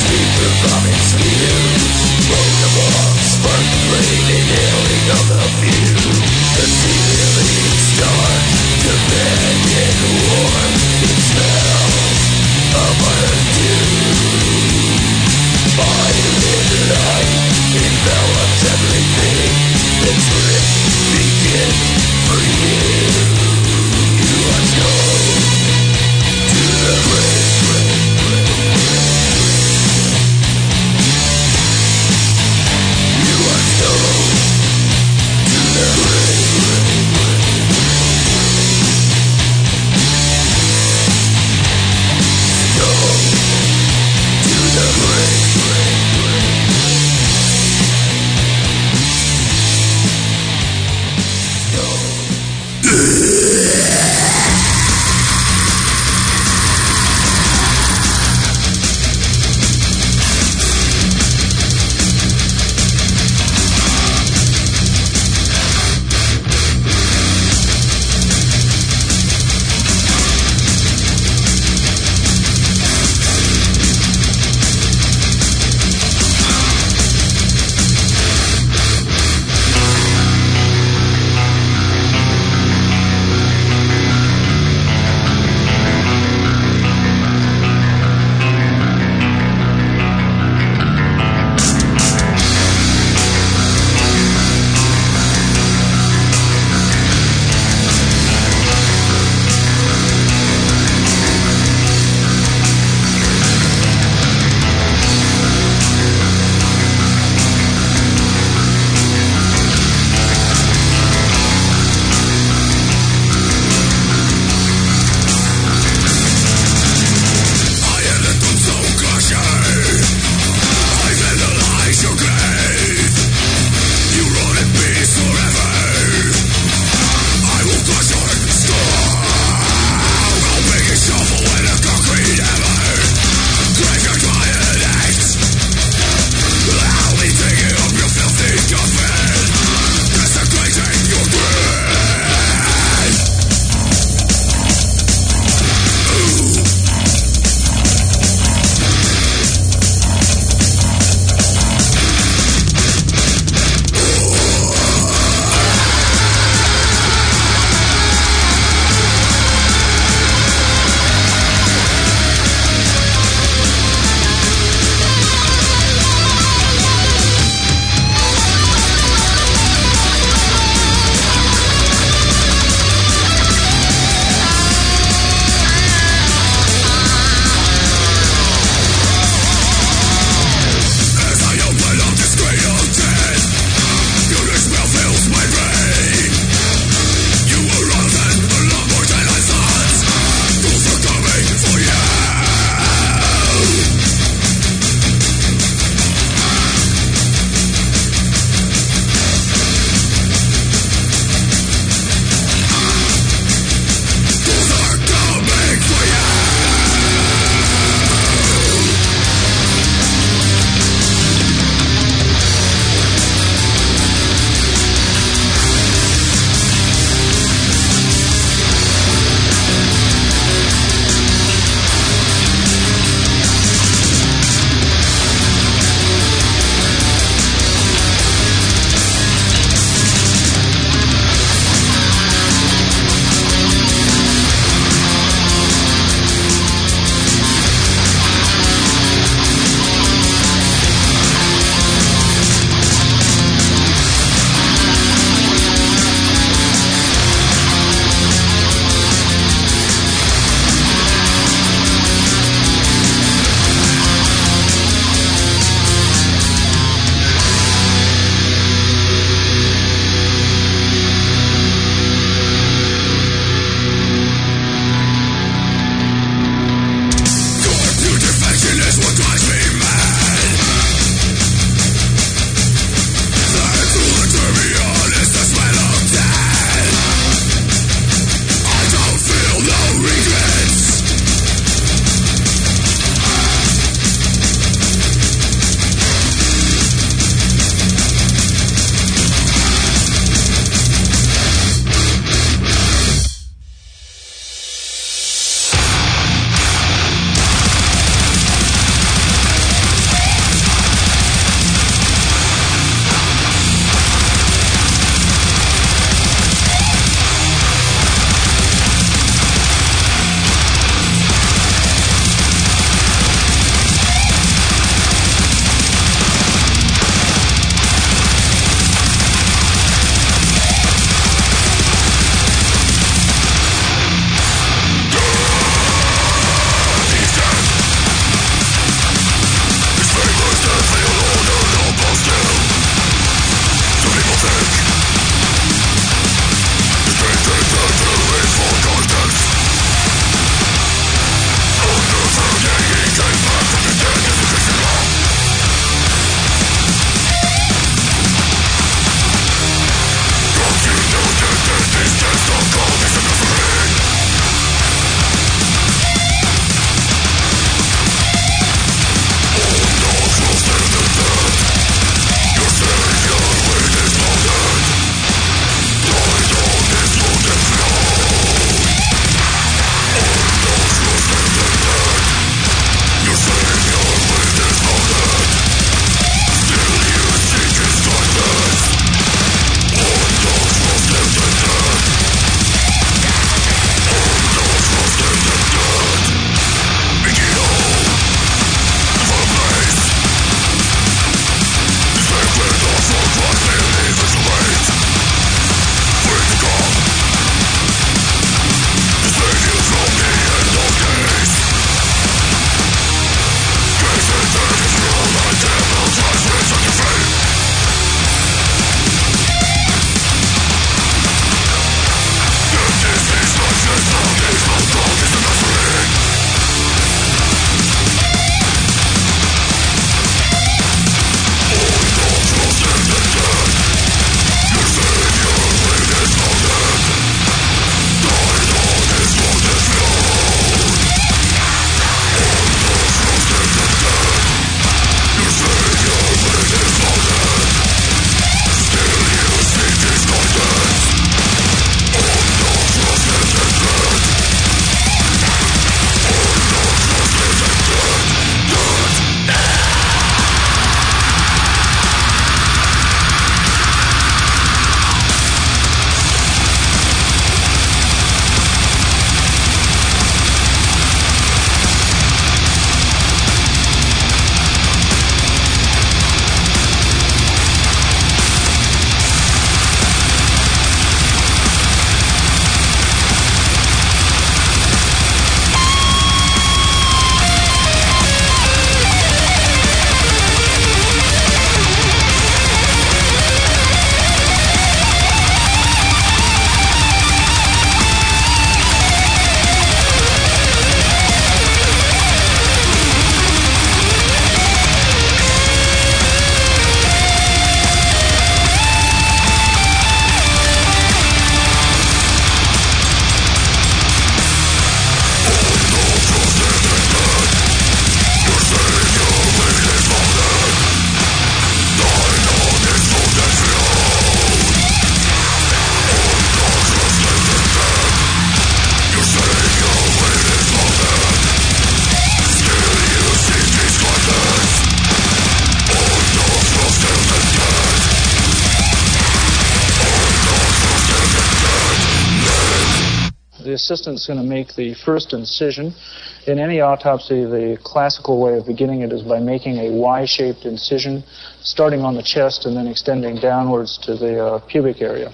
the assistant's going to make the first incision. In any autopsy, the classical way of beginning it is by making a Y-shaped incision, starting on the chest and then extending downwards to the uh, pubic area.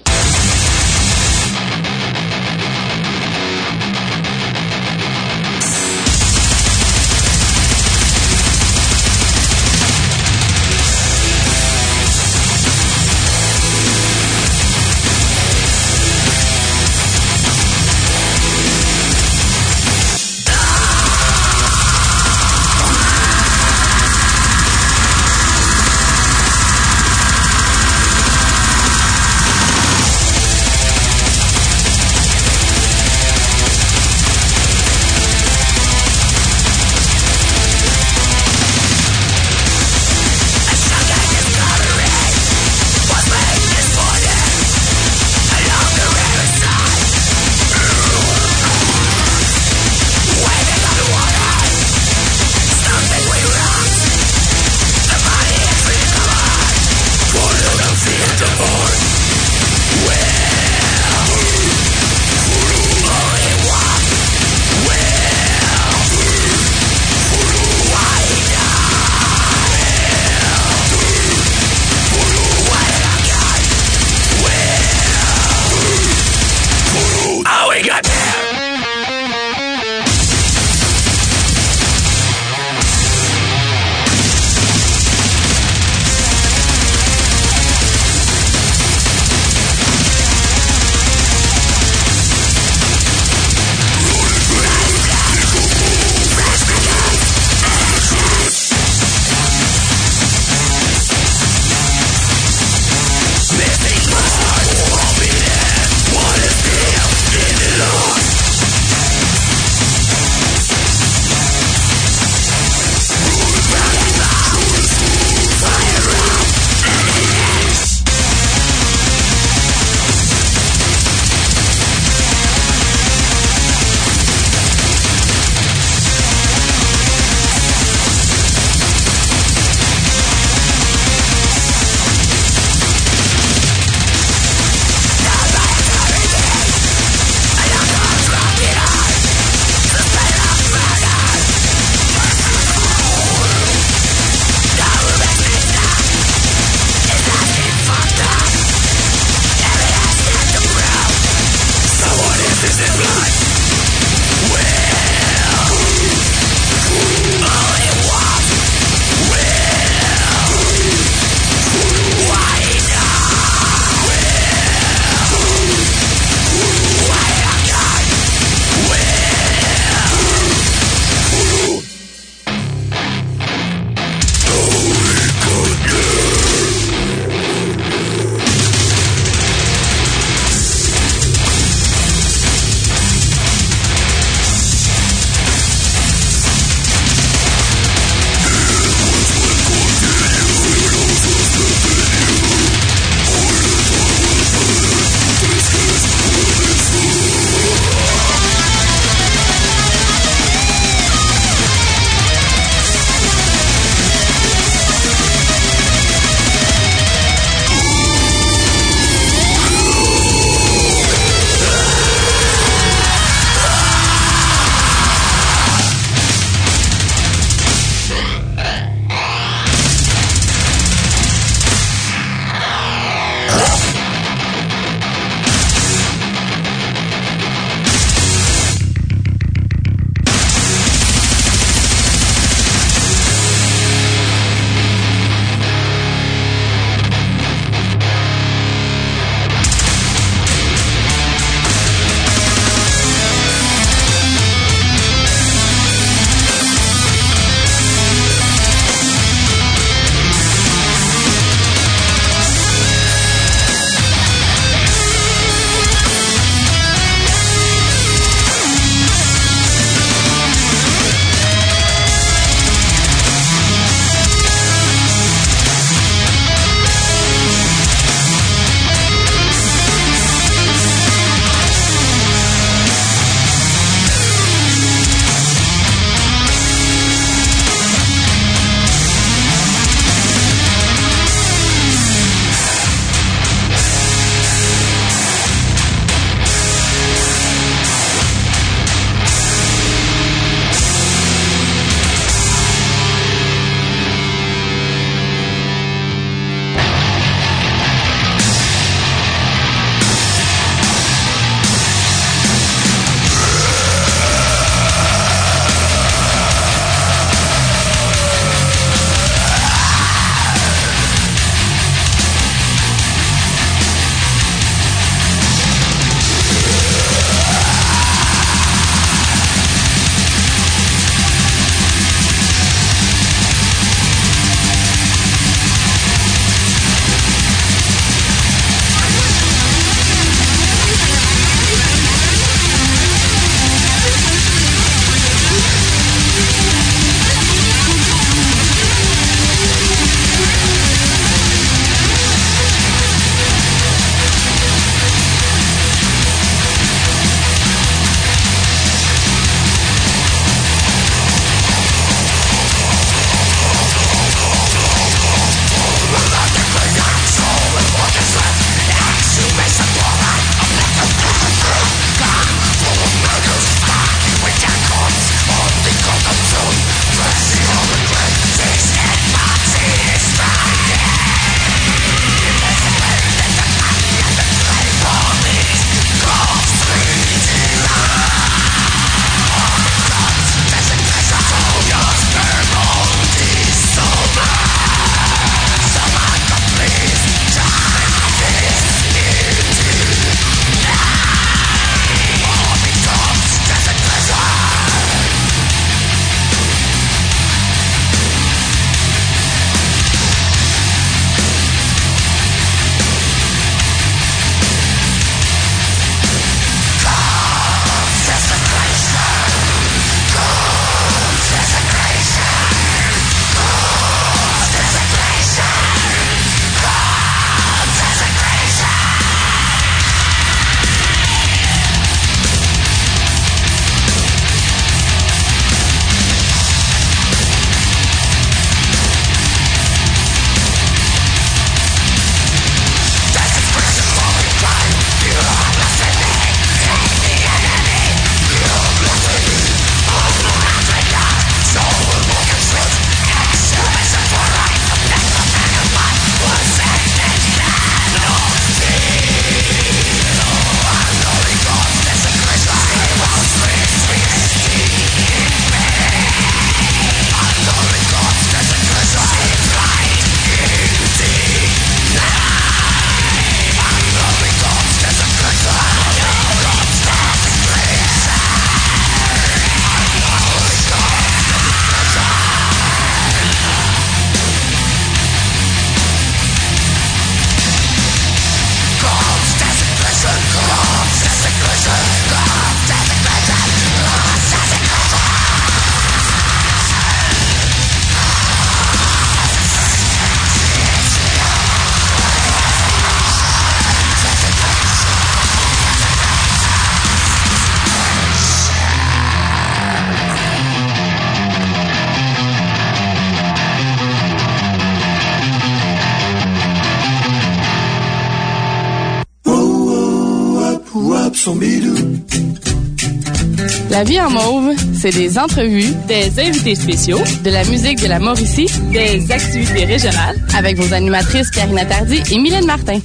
La vie en mauve, c'est des entrevues, des invités spéciaux, de la musique de la Mauricie, des activités régionales, avec vos animatrices Karina Tardy et Mylène Martin.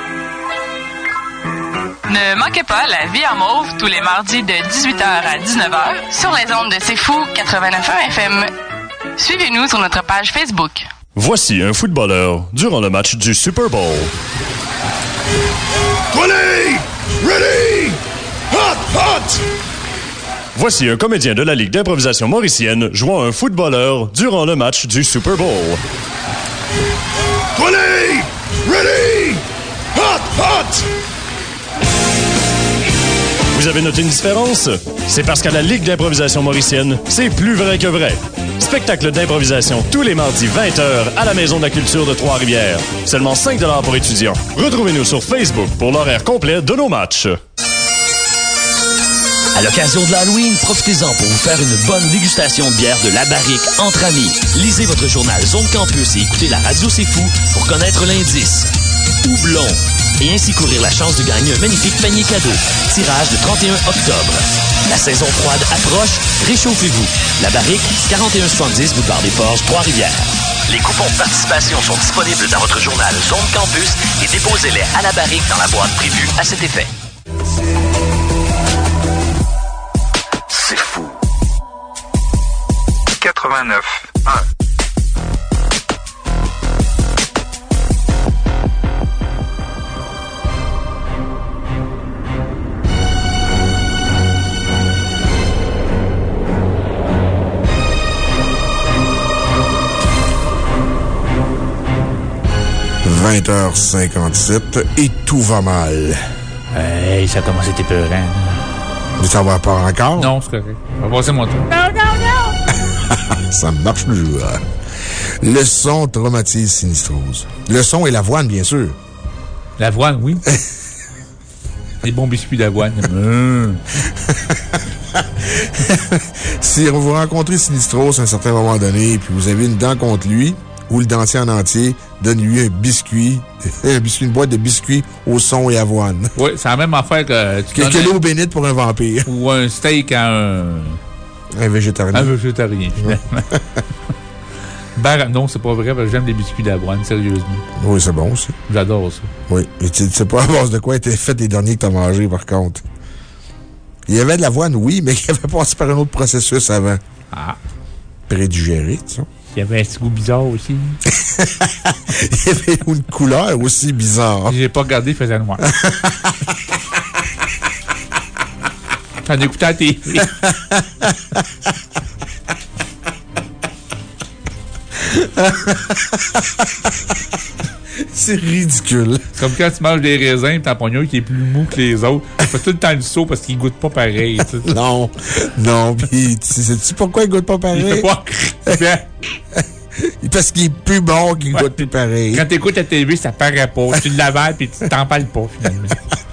Ne manquez pas La vie en mauve tous les mardis de dix-huit heures à dix-neuf heures sur les ondes de C'est Fou quatre-vingt-neuf point un F M. Suivez-nous sur notre page Facebook. Voici un footballeur durant le match du Super Bowl. Ready! Ready! Hot! Hot! Voici un comédien de la Ligue d'improvisation mauricienne jouant un footballeur durant le match du Super Bowl. Ready! Ready! Hot! Hot! Vous avez noté une différence? C'est parce qu'à la Ligue d'improvisation mauricienne, c'est plus vrai que vrai. Spectacle d'improvisation tous les mardis vingt heures à la Maison de la Culture de Trois-Rivières. Seulement cinq dollars pour étudiants. Retrouvez-nous sur Facebook pour l'horaire complet de nos matchs. À l'occasion de l'Halloween, profitez-en pour vous faire une bonne dégustation de bière de La Barrique entre amis. Lisez votre journal Zone Campus et écoutez la radio C'est Fou pour connaître l'indice Houblon et ainsi courir la chance de gagner un magnifique panier cadeau. Tirage le trente et un octobre. La saison froide approche, réchauffez-vous. La Barrique, quarante et un soixante-dix boulevard des Forges, Trois-Rivières. Les coupons de participation sont disponibles dans votre journal Zone Campus et déposez-les à La Barrique dans la boîte prévue à cet effet. C'est fou. quatre-vingt-neuf un. vingt heures cinquante-sept et tout va mal. Hey, ça commence à être épeurant. Mais ça va pas encore? Non, c'est correct. On va passer mon tour. Non, non, non! Ça marche toujours. Le son traumatise Sinistrose. Le son et l'avoine, bien sûr. L'avoine, oui. Les bons biscuits d'avoine. mmh. Si vous rencontrez Sinistrose à un certain moment donné et puis vous avez une dent contre lui, ou le dentier en entier, donne-lui un biscuit, un biscuit, une boîte de biscuits au son et avoine. Oui, c'est la même affaire que... Tu que que l'eau bénite pour un vampire. Ou un steak à un... Un végétarien. Un végétarien, finalement. Bar... Non, c'est pas vrai, parce que j'aime les biscuits d'avoine, sérieusement. Oui, c'est bon aussi. J'adore ça. Oui, et tu sais pas à base de quoi étaient faits les derniers que tu as mangés, par contre. Il y avait de l'avoine, oui, mais il avait passé par un autre processus avant. Ah. Prédigéré, tu sais. Il y avait un petit goût bizarre aussi. Il y avait une couleur aussi bizarre. J'ai pas regardé, il faisait noir. T'en écoutais à la T V. C'est ridicule. C'est comme quand tu manges des raisins et t'en pognes un qui est plus mou que les autres. Tu fais tout le temps du saut parce qu'il goûte pas pareil. T'sais. Non, non, pis sais-tu pourquoi il goûte pas pareil? Il fait pas. Parce qu'il est plus bon qu'il ouais, goûte plus pareil. Quand t'écoutes la T V, ça paraît pas. Tu l'avales pis tu t'en parles pas, finalement.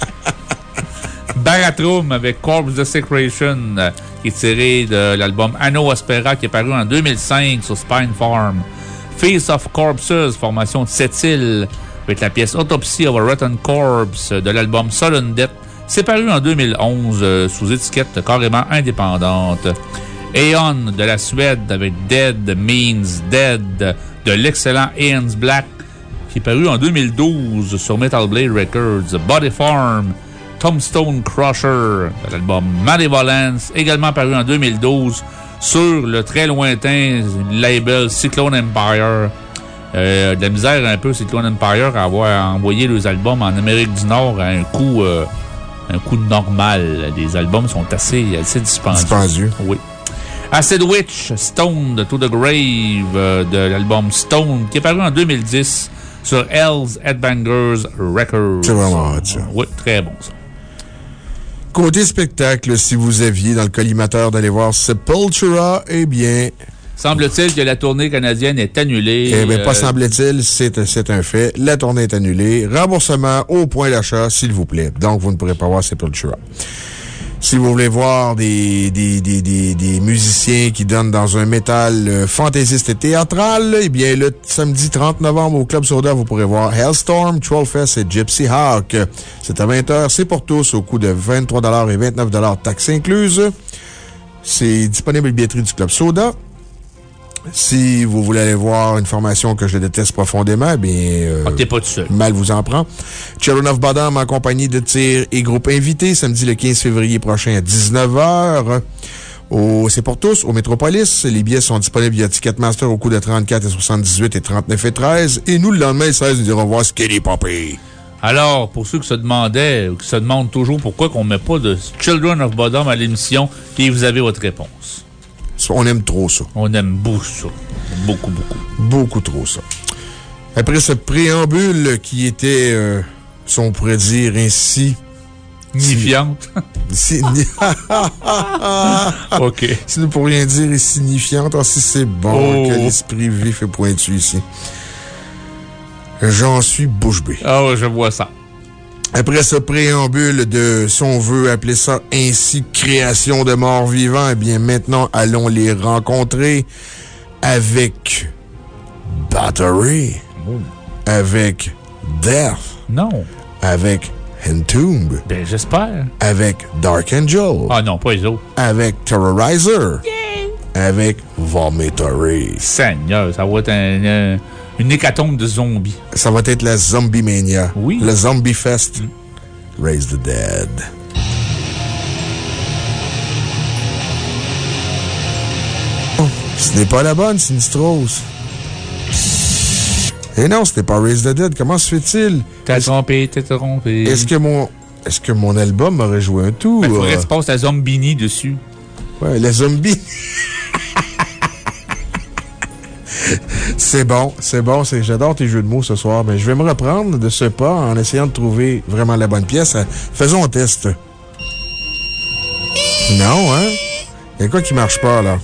Baratroom avec Corpse Desecration, euh, qui est tiré de l'album Anno Aspera, qui est paru en deux mille cinq sur Spine Farm. Face of Corpses, formation de Sept-Îles, avec la pièce Autopsy of a Rotten Corpse de l'album Sullen Death. C'est paru en deux mille onze euh, sous étiquette carrément indépendante. Aeon de la Suède avec Dead Means Dead de l'excellent Ian's Black, qui est paru en deux mille douze sur Metal Blade Records. Body Farm, Tombstone Crusher de l'album Malevolence, également paru en deux mille douze sur le très lointain label Cyclone Empire. Euh, de la misère un peu, Cyclone Empire, à avoir envoyé les albums en Amérique du Nord à un coût, euh, un coût normal. Les albums sont assez, assez dispendieux. Dispendieux. Oui. Acid Witch, Stoned to the Grave euh, de l'album Stone, qui est paru en deux mille dix sur Hell's Headbangers Records. C'est vraiment hot, ça. Oui, très bon, ça. Côté spectacle, si vous aviez dans le collimateur d'aller voir Sepultura, eh bien... Semble-t-il que la tournée canadienne est annulée. Eh bien, pas euh... semble-t-il, c'est, c'est un fait. La tournée est annulée. Remboursement au point d'achat, s'il vous plaît. Donc, vous ne pourrez pas voir Sepultura. Si vous voulez voir des, des, des, des, des musiciens qui donnent dans un métal euh, fantaisiste et théâtral, eh bien, le samedi trente novembre au Club Soda, vous pourrez voir Hellstorm, Trollfest et Gypsy Hawk. C'est à vingt heures, c'est pour tous, au coût de vingt-trois dollars et vingt-neuf dollars taxes incluses. C'est disponible à la billetterie du Club Soda. Si vous voulez aller voir une formation que je déteste profondément, eh bien. Euh, ah, t'es pas tout seul. Mal vous en prend. Children of Bodom en compagnie de tir et groupe invité, samedi le quinze février prochain à dix-neuf heures. Au, c'est pour tous, au Métropolis. Les billets sont disponibles via Ticketmaster au coût de trente-quatre et soixante-dix-huit et trente-neuf et treize. Et nous, le lendemain, le seize, nous irons voir Skinny Poppy. Alors, pour ceux qui se demandaient, ou qui se demandent toujours pourquoi on ne met pas de Children of Bodom à l'émission, et vous avez votre réponse. On aime trop ça. On aime beaucoup ça. Beaucoup, beaucoup. Beaucoup trop ça. Après ce préambule qui était, euh, si on pourrait dire ainsi... Signifiante. Si, OK. Si nous pourrions dire signifiante, oh, si c'est bon, oh. que l'esprit vif et pointu ici. J'en suis bouche bée. Ah ouais, je vois ça. Après ce préambule de, si on veut appeler ça ainsi, création de morts vivants, eh bien, maintenant, allons les rencontrer avec Battery, oh. avec Death. Non. Avec Entomb. Ben, j'espère. Avec Dark Angel. Ah non, pas les autres. Avec Terrorizer. Yeah. Avec Vomitory. Seigneur, ça va être un... un Une hécatombe de zombies. Ça va être la Zombie Mania. Oui. Le Zombie Fest. Mm. Raise the Dead. Oh, ce n'est pas la bonne, Sinistros. Eh non, c'était pas Raise the Dead. Comment se fait-il? T'as trompé, t'as trompé. Est-ce que mon, est-ce que mon album m'aurait joué un tour? Il faudrait que tu passes la Zombini dessus. Ouais, la Zombie. C'est bon, c'est bon. J'adore tes jeux de mots ce soir, mais je vais me reprendre de ce pas en essayant de trouver vraiment la bonne pièce. Faisons un test. Non, hein? Il y a quoi qui marche pas, là?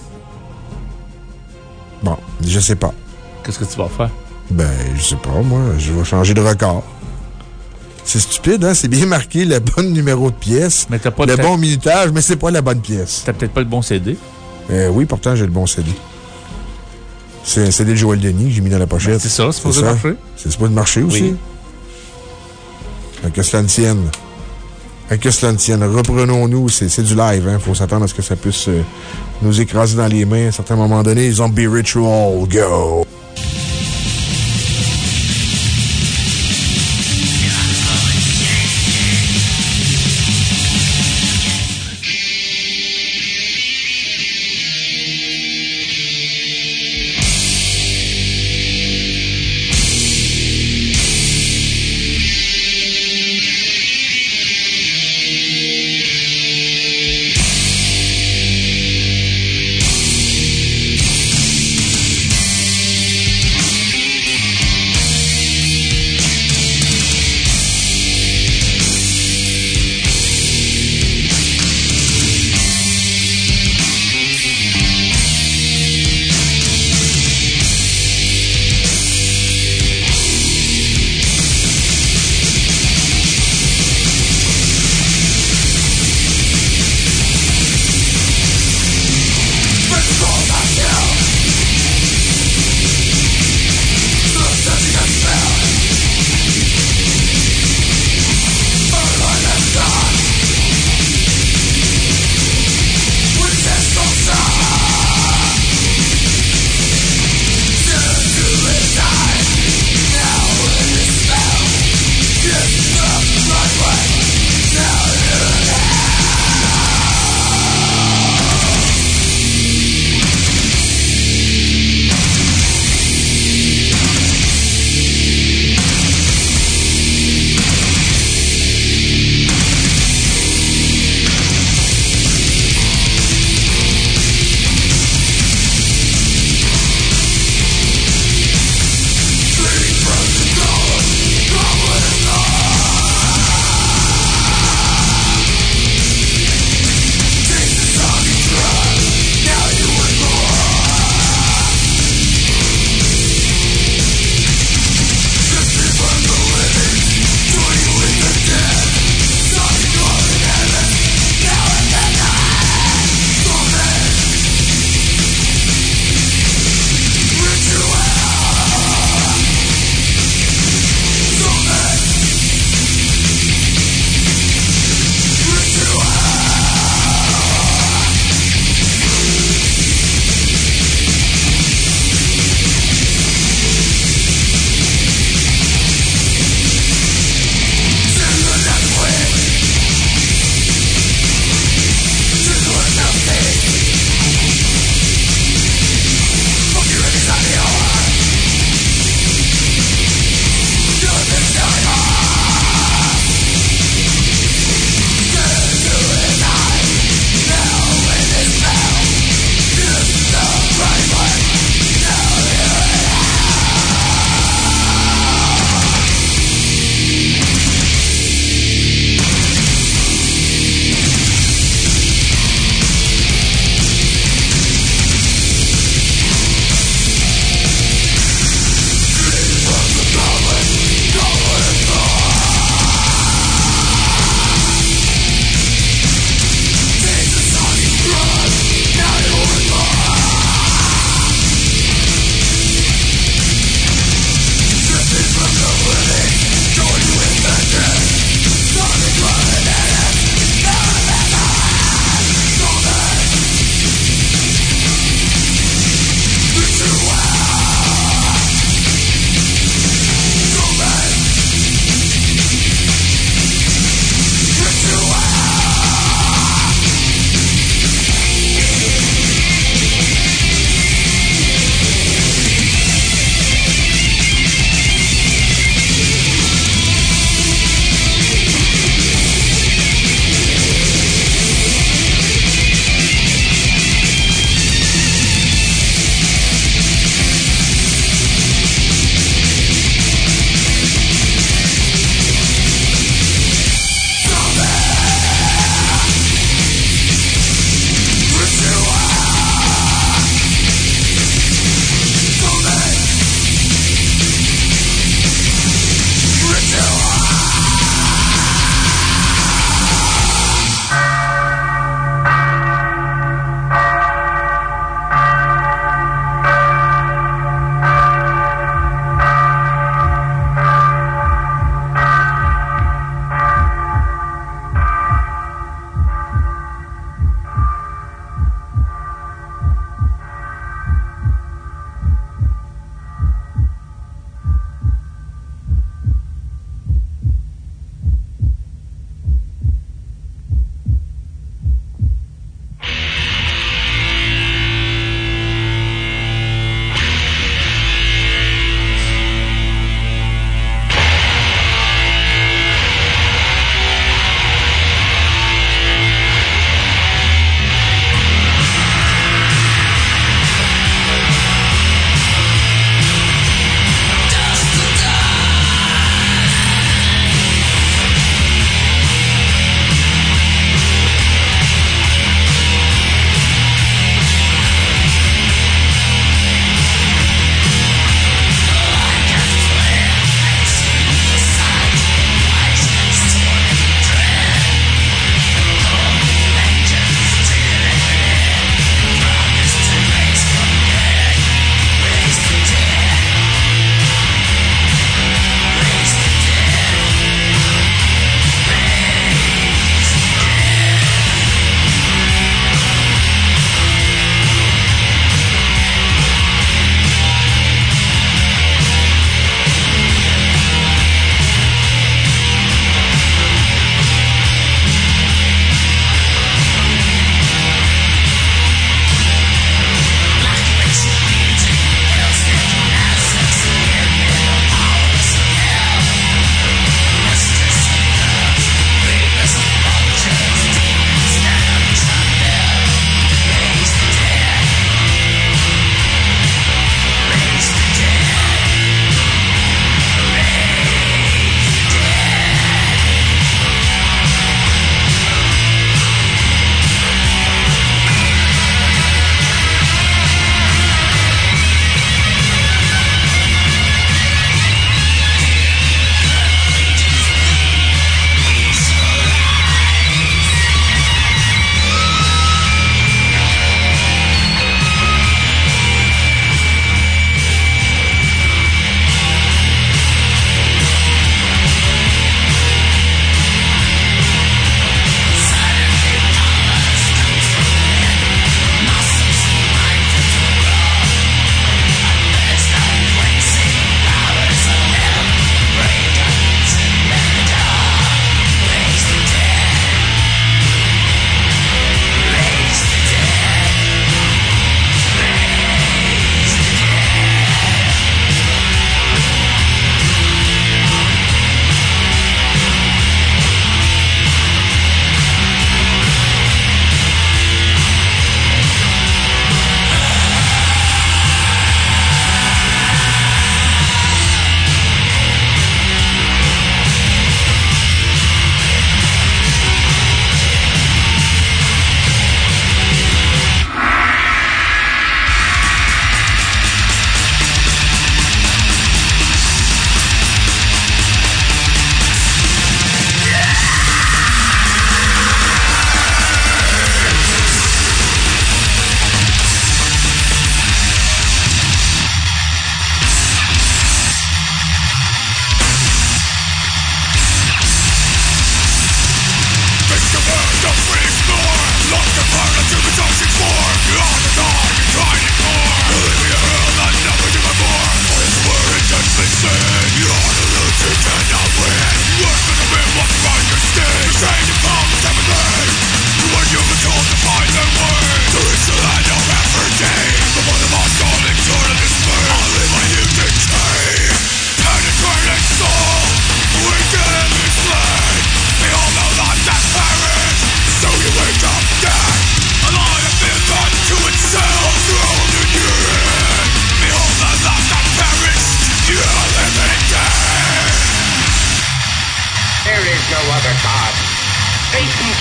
Bon, je sais pas. Qu'est-ce que tu vas faire? Ben, je sais pas, moi. Je vais changer de record. C'est stupide, hein? C'est bien marqué le bon numéro de pièce. Mais t'as pas le bon minutage, mais c'est pas la bonne pièce. T'as peut-être pas le bon C D? Euh, oui, pourtant, j'ai le bon C D. C'est un C D de Joël Denis que j'ai mis dans la pochette. Ben, c'est ça, c'est supposé marcher. C'est supposé marcher aussi. Oui. À que cela ne tienne. À que cela ne tienne. Reprenons-nous. C'est du live, hein. Faut s'attendre à ce que ça puisse euh, nous écraser dans les mains à un certain moment donné. Zombie Ritual, go!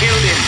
killed him.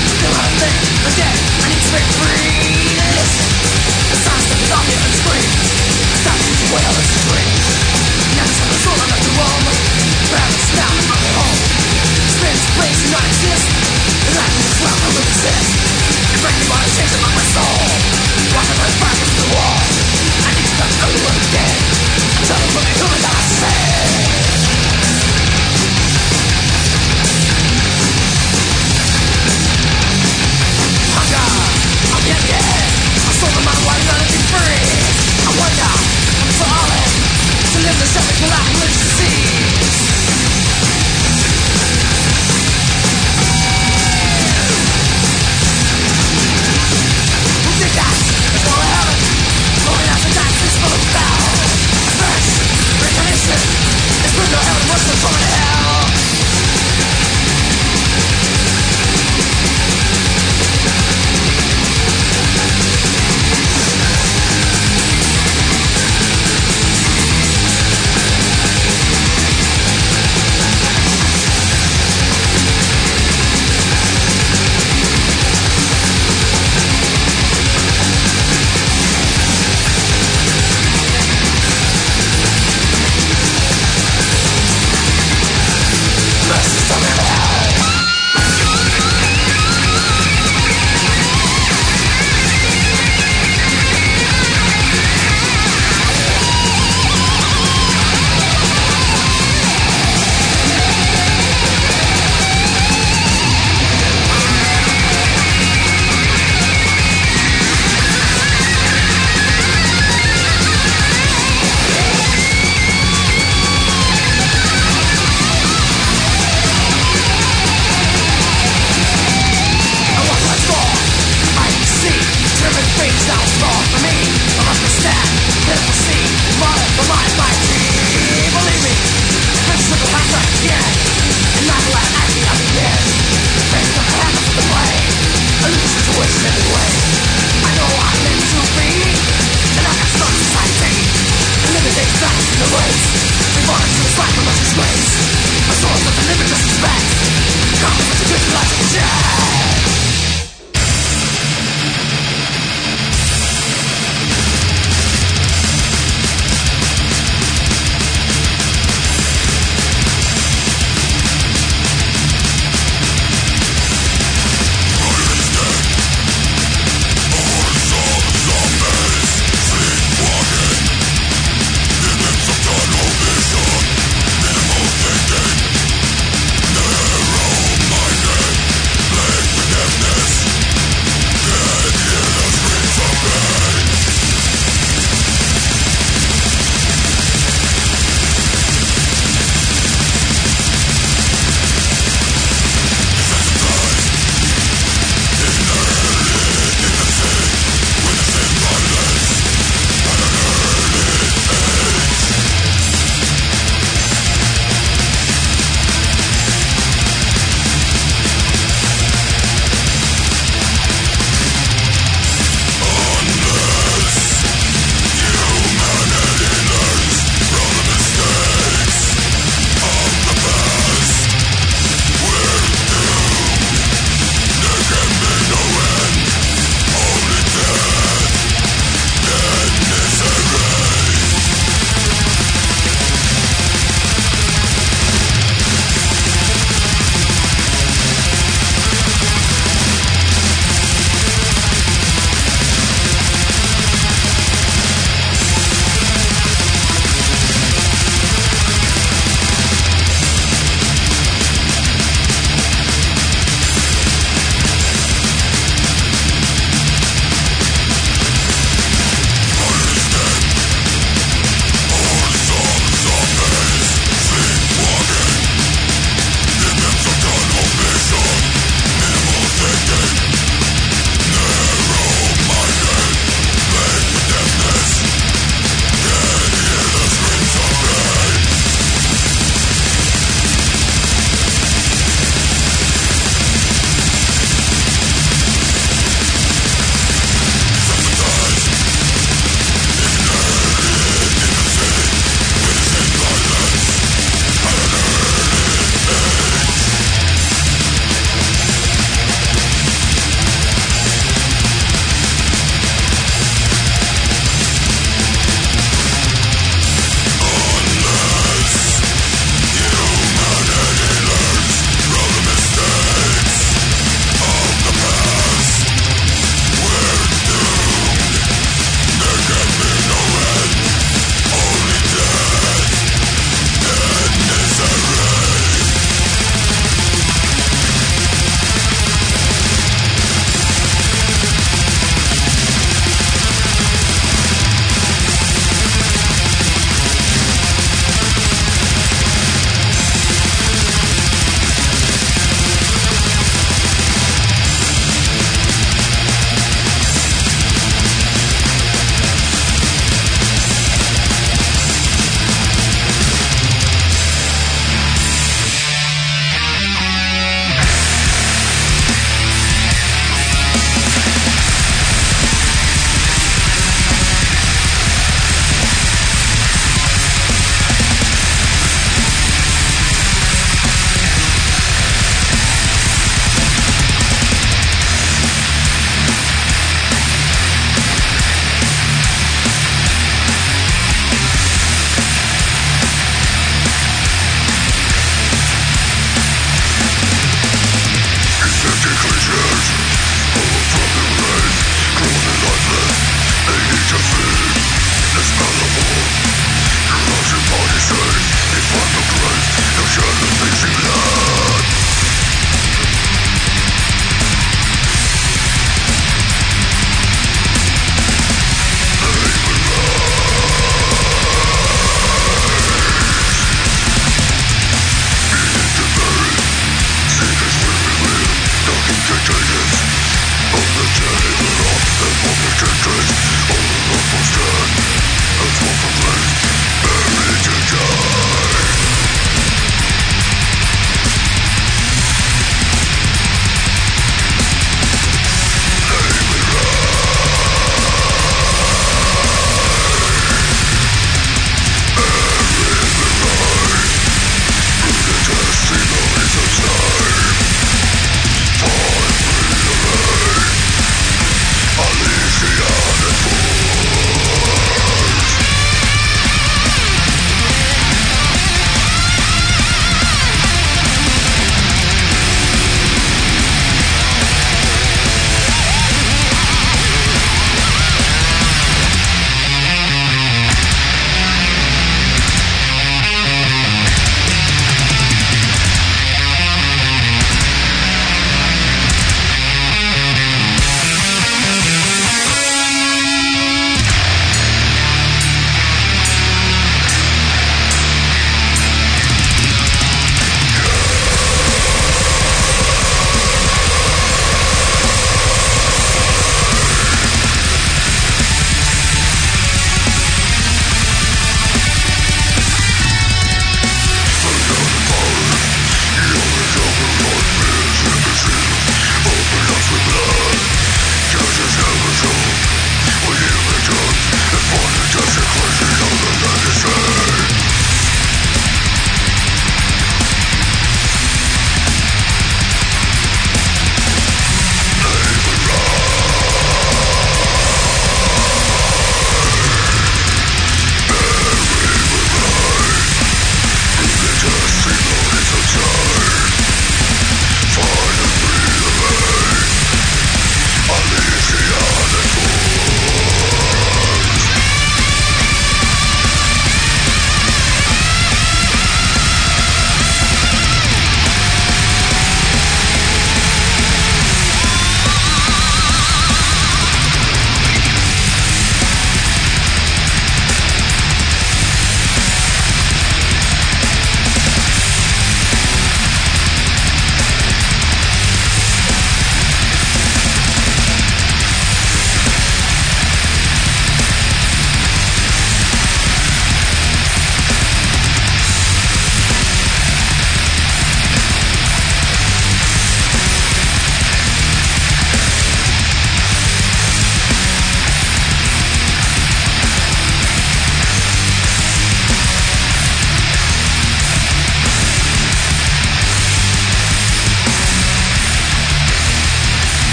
Again, I need to break free. Listen, the sounds that stop you and scream.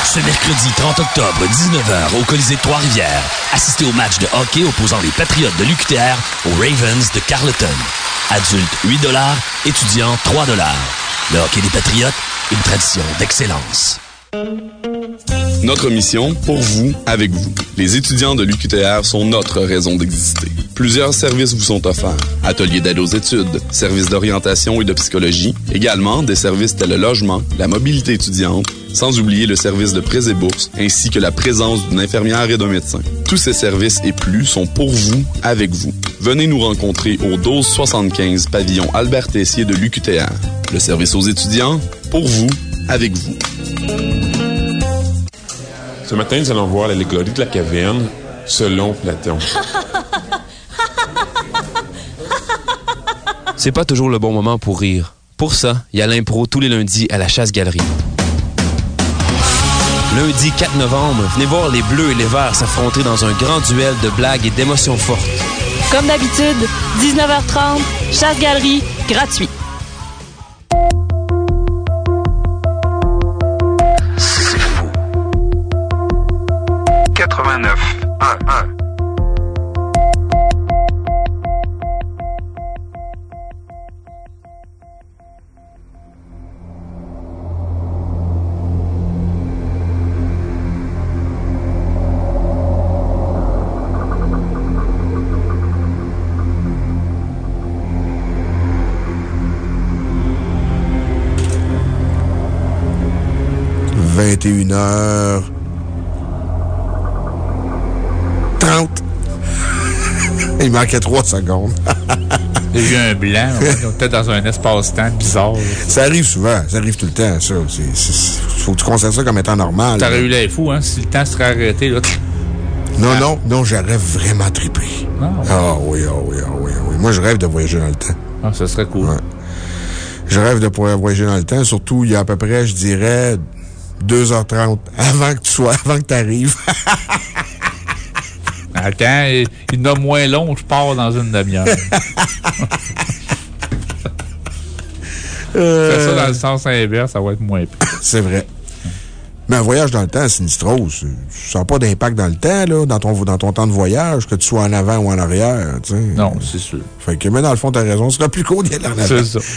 Ce mercredi trente octobre, dix-neuf heures, au Colisée de Trois-Rivières, assistez au match de hockey opposant les Patriotes de l'U Q T R aux Ravens de Carleton. Adultes, huit dollars. Étudiants, trois dollars. Le hockey des Patriotes, une tradition d'excellence. Notre mission, pour vous, avec vous. Les étudiants de l'U Q T R sont notre raison d'exister. Plusieurs services vous sont offerts. Ateliers d'aide aux études, services d'orientation et de psychologie, également des services tels le logement, la mobilité étudiante, sans oublier le service de prêts et bourses, ainsi que la présence d'une infirmière et d'un médecin. Tous ces services et plus sont pour vous, avec vous. Venez nous rencontrer au douze soixante-quinze pavillon Albert Tessier de l'U Q T R. Le service aux étudiants, pour vous, avec vous. Ce matin, nous allons voir l'allégorie de la caverne selon Platon. C'est pas toujours le bon moment pour rire. Pour ça, il y a l'impro tous les lundis à la Chasse-Galerie. Lundi quatre novembre, venez voir les Bleus et les Verts s'affronter dans un grand duel de blagues et d'émotions fortes. Comme d'habitude, dix-neuf heures trente, Chasse-Galerie, gratuit. quatre-vingt-neuf un un. vingt et une heures trente. Il manquait trois secondes. Il y a eu un blanc, peut-être dans un espace-temps bizarre. Ça arrive souvent, ça arrive tout le temps, ça. Il faut que tu considères ça comme étant normal. T'aurais eu l'air fou, hein, si le temps serait arrêté, là. Non, ah. non, non, j'aurais vraiment trippé. Ah, ouais. ah oui, ah oui, ah oui, ah oui. Moi, je rêve de voyager dans le temps. Ah, ça serait cool. Ouais. Je rêve de pouvoir voyager dans le temps, surtout il y a à peu près, je dirais, deux heures trente avant que tu sois, avant que tu arrives. Attends, il y en a moins long, je pars dans une demi-heure. euh... Fais ça dans le sens inverse, ça va être moins pire. C'est vrai. Mais un voyage dans le temps, Sinistros, tu sens pas d'impact dans le temps, là, dans ton, dans ton temps de voyage, que tu sois en avant ou en arrière, tu sais. Non, c'est sûr. Fait que, mais dans le fond, t'as raison, ce sera plus court d'y aller en avant. C'est ça.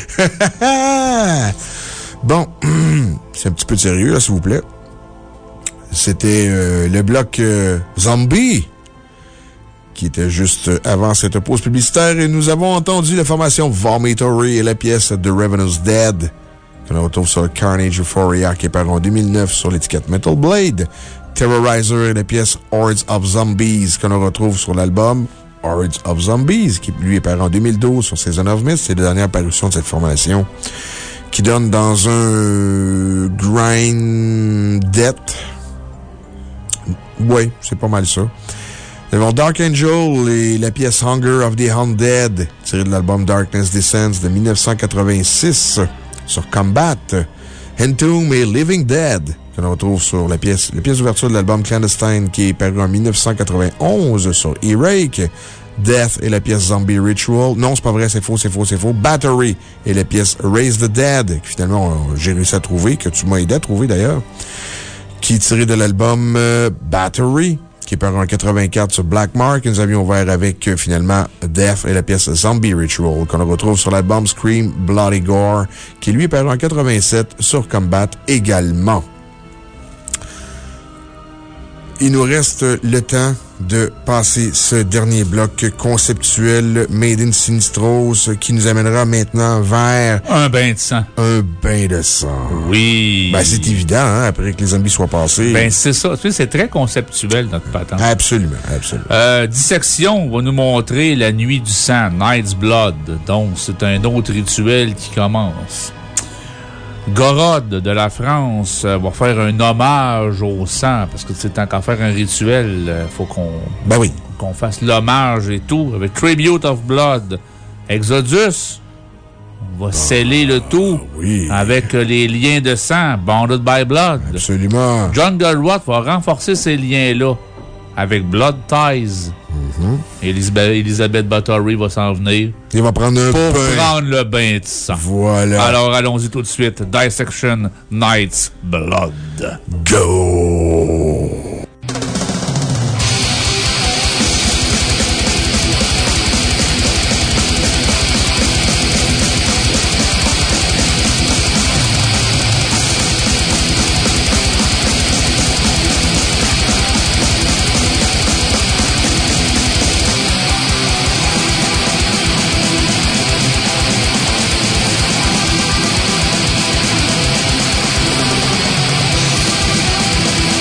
Bon, c'est un petit peu sérieux, là, s'il vous plaît. C'était euh, le bloc euh, Zombie, qui était juste avant cette pause publicitaire, et nous avons entendu la formation Vomitory et la pièce The Revenue's Dead, qu'on retrouve sur le Carnage Euphoria, qui est paru en deux mille neuf sur l'étiquette Metal Blade. Terrorizer et la pièce Hordes of Zombies, qu'on retrouve sur l'album Hordes of Zombies, qui lui est paru en deux mille douze sur Season of Mist. C'est la dernière parution de cette formation, qui donne dans un grind death. Oui, c'est pas mal ça. Nous avons Dark Angel et la pièce Hunger of the Undead, tirée de l'album Darkness Descends de mille neuf cent quatre-vingt-six sur Combat. Entomb et Living Dead, qu'on retrouve sur la pièce, la pièce d'ouverture de l'album Clandestine, qui est paru en mille neuf cent quatre-vingt-onze sur E-Rake. Death et la pièce Zombie Ritual. Non, c'est pas vrai, c'est faux, c'est faux, c'est faux. Battery et la pièce Raise the Dead, que finalement j'ai réussi à trouver, que tu m'as aidé à trouver d'ailleurs, qui est tiré de l'album euh, Battery, qui est paru en quatre-vingt-quatre sur Black Mark. Et nous avions ouvert avec euh, finalement Death et la pièce Zombie Ritual, qu'on retrouve sur l'album Scream Bloody Gore, qui lui est paru en quatre-vingt-sept sur Combat également. Il nous reste le temps de passer ce dernier bloc conceptuel Made in Sinistros, qui nous amènera maintenant vers... Un bain de sang. Un bain de sang. Oui. Ben, c'est évident, hein, après que les zombies soient passés. Ben, c'est ça. Tu sais, c'est très conceptuel, notre patente. Absolument, absolument. Euh, Dissection va nous montrer la nuit du sang, Night's Blood. Donc, c'est un autre rituel qui commence. Gorod de la France va faire un hommage au sang, parce que, tu sais, tant qu'à faire un rituel, il faut qu'on ben oui. qu'on fasse l'hommage et tout, avec Tribute of Blood. Exodus va oh, sceller le tout oui. avec les liens de sang, Bonded by Blood. Absolument. Jungle Rot va renforcer ces liens-là avec Blood Ties. Mm-hmm. Elisabeth, Elisabeth Bathory va s'en venir. Il va prendre un Pour bain. prendre le bain de sang. Voilà. Alors, allons-y tout de suite. Dissection Night's Blood. Go! Thank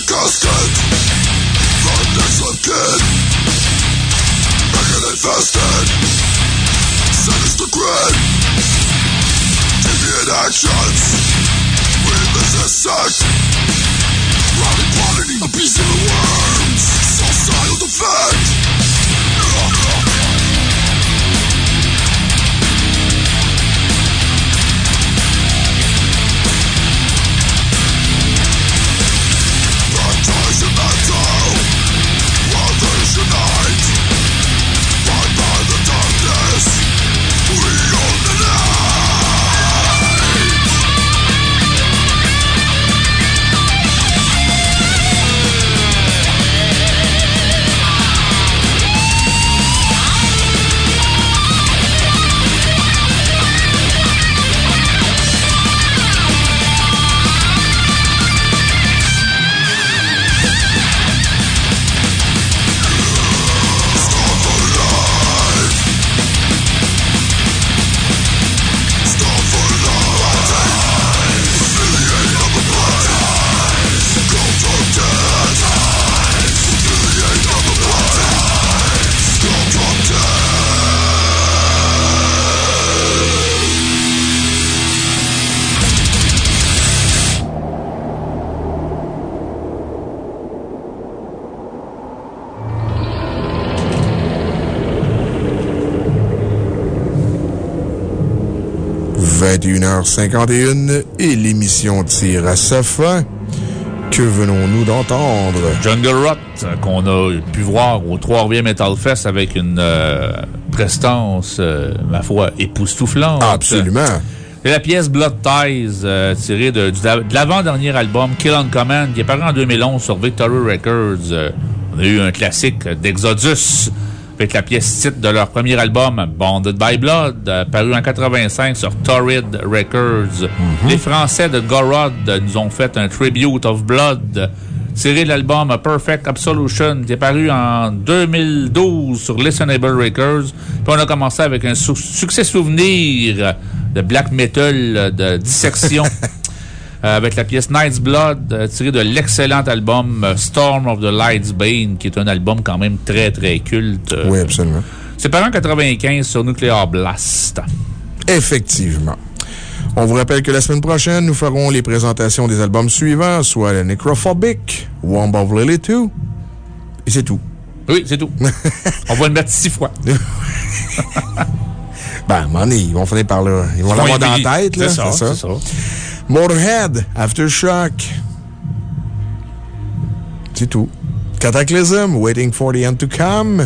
disgusted. The next life kid, making infested. Sinister grid, deviant actions. We resist. Robbing quantity, abusing the worms. Suicidal defect. vingt et une heures cinquante et une et l'émission tire à sa fin. Que venons-nous d'entendre? Jungle Rot, qu'on a pu voir au Trois-Rivières Metal Fest avec une euh, prestance, euh, ma foi, époustouflante. Absolument. C'est la pièce Blood Ties, euh, tirée de, de l'avant-dernier album Kill on Command, qui est paru en deux mille onze sur Victory Records. Euh, on a eu un classique d'Exodus, avec la pièce titre de leur premier album, Bonded by Blood, euh, paru en quatre-vingt-cinq sur Torrid Records. Mm-hmm. Les Français de Gorod nous ont fait un Tribute of Blood, tiré de l'album Perfect Absolution, qui est paru en deux mille douze sur Listenable Records. Puis on a commencé avec un su succès souvenir de black metal de dissection. Euh, avec la pièce Night's Blood, euh, tirée de l'excellent album euh, Storm of the Light's Bane, qui est un album quand même très, très culte. Euh, oui, absolument. C'est paru en quatre-vingt-quinze sur Nuclear Blast. Effectivement. On vous rappelle que la semaine prochaine, nous ferons les présentations des albums suivants, soit le Necrophobic, Womb of Lily deux, et c'est tout. Oui, c'est tout. On va le mettre six fois. Ben, à un moment donné, ils vont finir par là. Ils vont l'avoir dans la tête, là. C'est ça, c'est ça. Motorhead, Aftershock. C'est tout. Cataclysm, Waiting for the End to Come.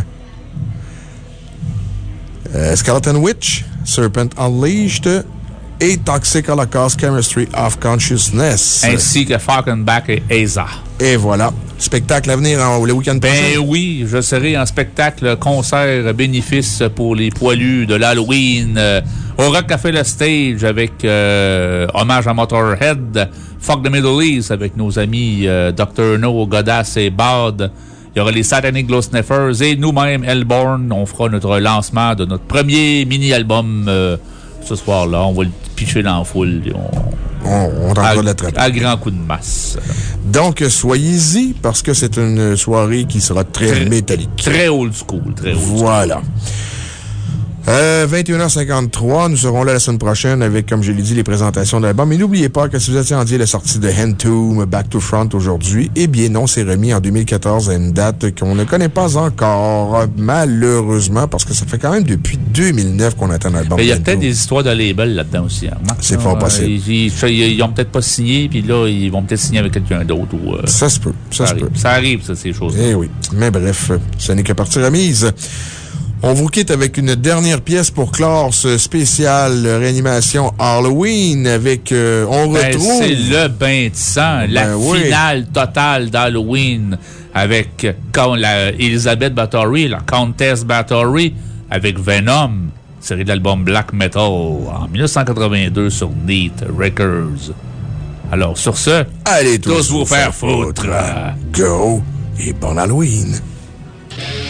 Uh, Skeleton Witch, Serpent Unleashed. Et Toxic Holocaust Chemistry of Consciousness. Ainsi que Falkenbach et Asa. Et voilà. Spectacle à venir en, le week-end prochain. Ben oui, je serai en spectacle concert bénéfice pour les poilus de l'Halloween euh, au Rock Café Le Stage avec euh, hommage à Motorhead, Fuck the Middle East avec nos amis euh, docteur No, Godas et Bard. Il y aura les Satanic Glow Sniffers et nous-mêmes, Hellborn. On fera notre lancement de notre premier mini-album euh, ce soir-là. On va le pitcher dans la foule. Et on on, on tentera de l'attraper. À grand coup de masse. Donc, soyez-y parce que c'est une soirée qui sera très, très métallique. Très old school. Très old voilà. School. Euh, vingt et une heures cinquante-trois, nous serons là la semaine prochaine avec, comme je l'ai dit, les présentations de l'album. Mais n'oubliez pas que si vous attendiez la sortie de Hand-Tomb Back to Front aujourd'hui, eh bien non, c'est remis en deux mille quatorze à une date qu'on ne connaît pas encore, malheureusement, parce que ça fait quand même depuis deux mille neuf qu'on attend l'album. Il y a peut-être des histoires de label là-dedans aussi. Hein? C'est fort possible. Ils, ils, ils ont peut-être pas signé, puis là, ils vont peut-être signer avec quelqu'un d'autre. Ou, euh, ça se peut. Ça, ça se arrive. peut. Ça arrive, ça, ces choses-là. Eh oui. Mais bref, ce n'est que partie remise. On vous quitte avec une dernière pièce pour clore ce spécial réanimation Halloween avec, euh, on ben, retrouve... c'est le bain de sang, ben la oui. finale totale d'Halloween avec la Elizabeth Bathory, la Countess Bathory, avec Venom, série de l'album Black Metal en mille neuf cent quatre-vingt-deux sur Neat Records. Alors, sur ce, allez tous, tous vous faire foutre. Go et bon Halloween.